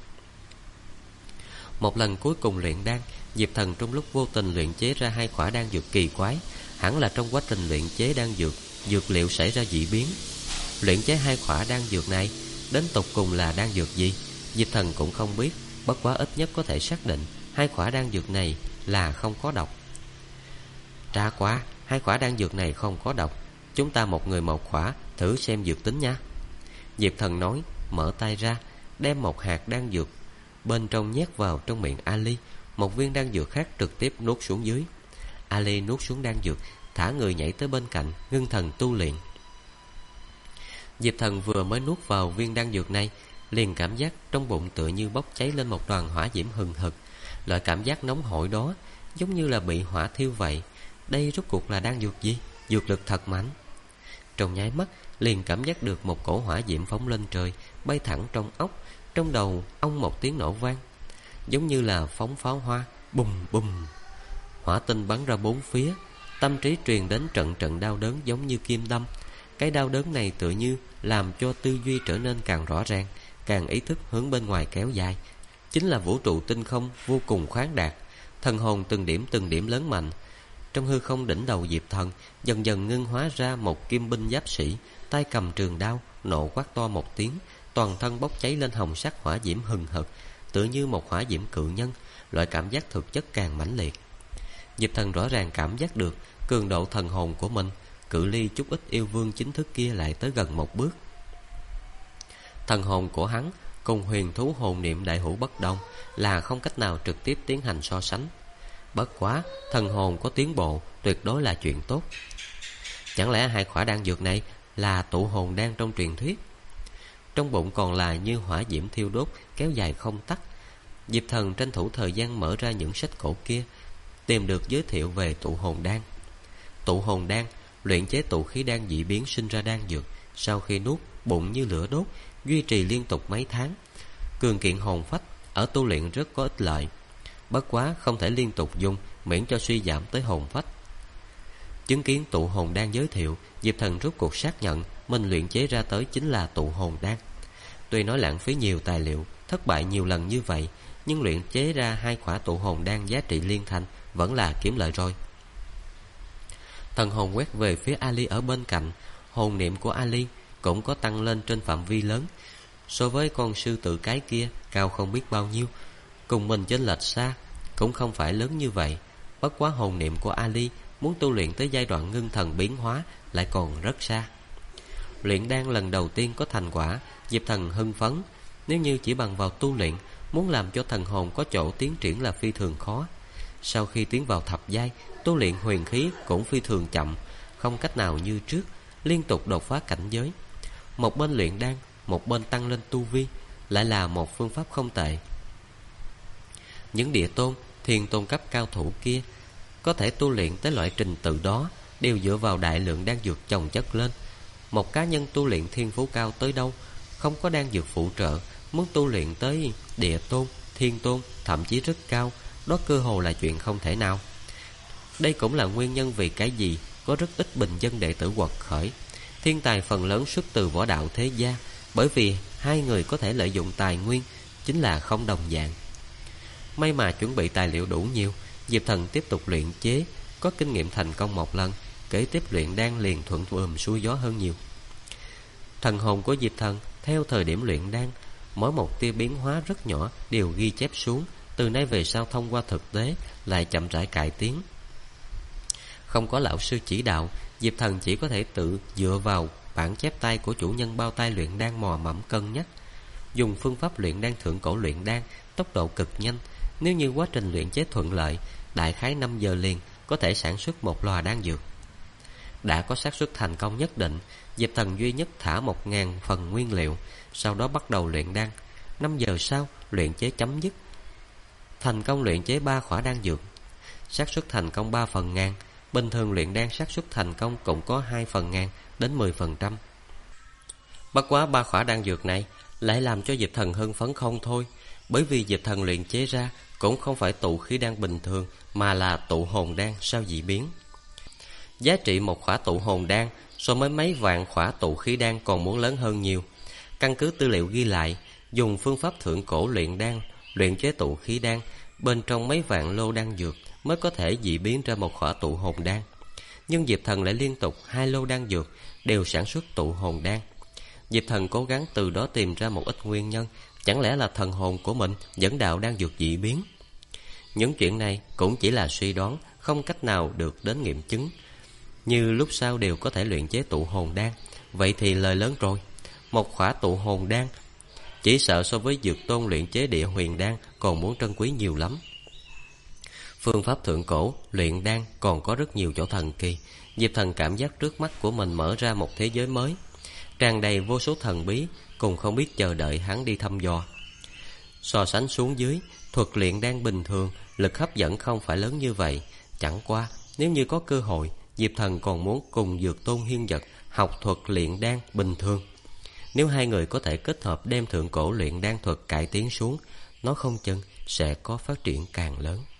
Một lần cuối cùng luyện đan, Diệp Thần trong lúc vô tình luyện chế ra 2 khỏa đan dược kỳ quái. Hẳn là trong quá trình luyện chế đan dược, dược liệu xảy ra dị biến. Luyện chế 2 khỏa đan dược này đến tột cùng là đan dược gì, Diệp Thần cũng không biết. Bất quá ít nhất có thể xác định 2 khỏa đan dược này là không có độc. Trà quá, 2 khỏa đan dược này không có độc, chúng ta một người một khỏa, thử xem dược tính nha. Diệp Thần nói, mở tay ra, đem một hạt đan dược bên trong nhét vào trong miệng Ali. Một viên đan dược khác trực tiếp nuốt xuống dưới. Ali nuốt xuống đan dược, thả người nhảy tới bên cạnh, ngưng thần tu luyện. Diệp Thần vừa mới nuốt vào viên đan dược này, liền cảm giác trong bụng tựa như bốc cháy lên một đoàn hỏa diễm hừng hực. Loại cảm giác nóng hổi đó giống như là bị hỏa thiêu vậy. Đây rốt cuộc là đan dược gì? Dược lực thật mạnh. Trong nháy mắt liền cảm giác được một cổ hỏa diễm phóng lên trời, bay thẳng trong óc. Trong đầu ông một tiếng nổ vang, giống như là phóng pháo hoa, bùm bùm. Hỏa tinh bắn ra bốn phía, tâm trí truyền đến trận trận đau đớn giống như kim đâm. Cái đau đớn này tựa như làm cho tư duy trở nên càng rõ ràng, càng ý thức hướng bên ngoài kéo dài. Chính là vũ trụ tinh không vô cùng khoáng đạt. Thần hồn từng điểm lớn mạnh. Trong hư không đỉnh đầu Diệp Thần dần dần ngưng hóa ra một kim binh giáp sĩ, tay cầm trường đao, nộ quát to một tiếng, toàn thân bốc cháy lên hồng sắc hỏa diễm hừng hực, tựa như một hỏa diễm cự nhân. Loại cảm giác thực chất càng mãnh liệt. Diệp Thần rõ ràng cảm giác được cường độ thần hồn của mình, cự ly chút ít yêu vương chính thức kia lại tới gần một bước. Thần hồn của hắn cùng huyền thú hồn niệm đại hữu bất đồng, là không cách nào trực tiếp tiến hành so sánh. Bất quá thần hồn có tiến bộ tuyệt đối là chuyện tốt. Chẳng lẽ 2 khỏa đan dược này là tụ hồn đan trong truyền thuyết? Trong bụng còn là như hỏa diễm thiêu đốt, kéo dài không tắt. Diệp Thần tranh thủ thời gian mở ra những sách cổ kia, tìm được giới thiệu về tụ hồn đan. Tụ hồn đan luyện chế tụ khí đan dị biến sinh ra đan dược, sau khi nuốt bụng như lửa đốt, duy trì liên tục mấy tháng. Cường kiện hồn phách, ở tu luyện rất có ích lợi. Bất quá không thể liên tục dùng, miễn cho suy giảm tới hồn phách. Chứng kiến tụ hồn đan giới thiệu, Diệp Thần rốt cuộc xác nhận mình luyện chế ra tới chính là tụ hồn đan. Tuy nói lãng phí nhiều tài liệu, thất bại nhiều lần như vậy, nhưng luyện chế ra 2 khỏa tụ hồn đan giá trị liên thành vẫn là kiếm lợi rồi. Thần hồn quét về phía Ali ở bên cạnh. Hồn niệm của Ali cũng có tăng lên trên phạm vi lớn. So với con sư tử cái kia cao không biết bao nhiêu, cùng mình chênh lệch xa, cũng không phải lớn như vậy. Bất quá hồn niệm của Ali muốn tu luyện tới giai đoạn ngưng thần biến hóa lại còn rất xa. Luyện đan lần đầu tiên có thành quả, Diệp Thần hưng phấn. Nếu như chỉ bằng vào tu luyện, muốn làm cho thần hồn có chỗ tiến triển là phi thường khó. Sau khi tiến vào thập giai, tu luyện huyền khí cũng phi thường chậm, không cách nào như trước liên tục đột phá cảnh giới. Một bên luyện đan, một bên tăng lên tu vi, lại là một phương pháp không tệ. Những địa tôn, thiên tôn cấp cao thủ kia có thể tu luyện tới loại trình tự đó đều dựa vào đại lượng đan dược chồng chất lên. Một cá nhân tu luyện thiên phú cao tới đâu, không có đan dược phụ trợ, muốn tu luyện tới địa tôn, thiên tôn, thậm chí rất cao, đó cơ hồ là chuyện không thể nào. Đây cũng là nguyên nhân vì cái gì có rất ít bình dân đệ tử quật khởi. Thiên tài phần lớn xuất từ võ đạo thế gia, bởi vì hai người có thể lợi dụng tài nguyên chính là không đồng dạng. May mà chuẩn bị tài liệu đủ nhiều, Diệp Thần tiếp tục luyện chế, có kinh nghiệm thành công một lần, kế tiếp luyện đan liền thuận xuôi gió hơn nhiều. Thần hồn của Diệp Thần theo thời điểm luyện đan, mỗi một tia biến hóa rất nhỏ đều ghi chép xuống, từ nay về sau thông qua thực tế lại chậm rãi cải tiến. Không có lão sư chỉ đạo, Diệp Thần chỉ có thể tự dựa vào bản chép tay của chủ nhân bao tay luyện đan mò mẫm cân nhắc. Dùng phương pháp luyện đan thượng cổ luyện đan, tốc độ cực nhanh. Nếu như quá trình luyện chế thuận lợi, đại khái 5 giờ liền có thể sản xuất một lò đan dược. Đã có xác suất thành công nhất định, Diệp Thần duy nhất thả 1000 phần nguyên liệu, sau đó bắt đầu luyện đan. 5 giờ sau, luyện chế chấm dứt. Thành công luyện chế 3 khỏa đan dược, xác suất thành công 3 phần ngàn. Bình thường luyện đan xác suất thành công cũng có 2 phần ngàn đến 10%. Bất quá 3 khỏa đan dược này lại làm cho Diệp Thần hưng phấn không thôi, bởi vì Diệp Thần luyện chế ra cũng không phải tụ khí đan bình thường, mà là tụ hồn đan sao dị biến. Giá trị một khỏa tụ hồn đan so với mấy vạn khỏa tụ khí đan còn muốn lớn hơn nhiều. Căn cứ tư liệu ghi lại, dùng phương pháp thượng cổ luyện đan, luyện chế tụ khí đan, bên trong mấy vạn lô đan dược mới có thể dị biến ra một khỏa tụ hồn đan. Nhưng Diệp Thần lại liên tục 2 lô đan dược đều sản xuất tụ hồn đan. Diệp Thần cố gắng từ đó tìm ra một ít nguyên nhân, chẳng lẽ là thần hồn của mình dẫn đạo đan dược dị biến? Những chuyện này cũng chỉ là suy đoán, không cách nào được đến nghiệm chứng. Như lúc sau đều có thể luyện chế tụ hồn đan, vậy thì lời lớn rồi. Một khỏa tụ hồn đan chỉ sợ so với dược tôn luyện chế địa huyền đan còn muốn trân quý nhiều lắm. Phương pháp thượng cổ luyện đan còn có rất nhiều chỗ thần kỳ. Diệp Thần cảm giác trước mắt của mình mở ra một thế giới mới, tràn đầy vô số thần bí, cùng không biết chờ đợi hắn đi thăm dò. So sánh xuống dưới, thuật luyện đan bình thường, lực hấp dẫn không phải lớn như vậy. Chẳng qua, nếu như có cơ hội, Diệp Thần còn muốn cùng Dược Tôn Hiên Dật học thuật luyện đan bình thường. Nếu hai người có thể kết hợp đem thượng cổ luyện đan thuật cải tiến xuống, nó không chừng sẽ có phát triển càng lớn.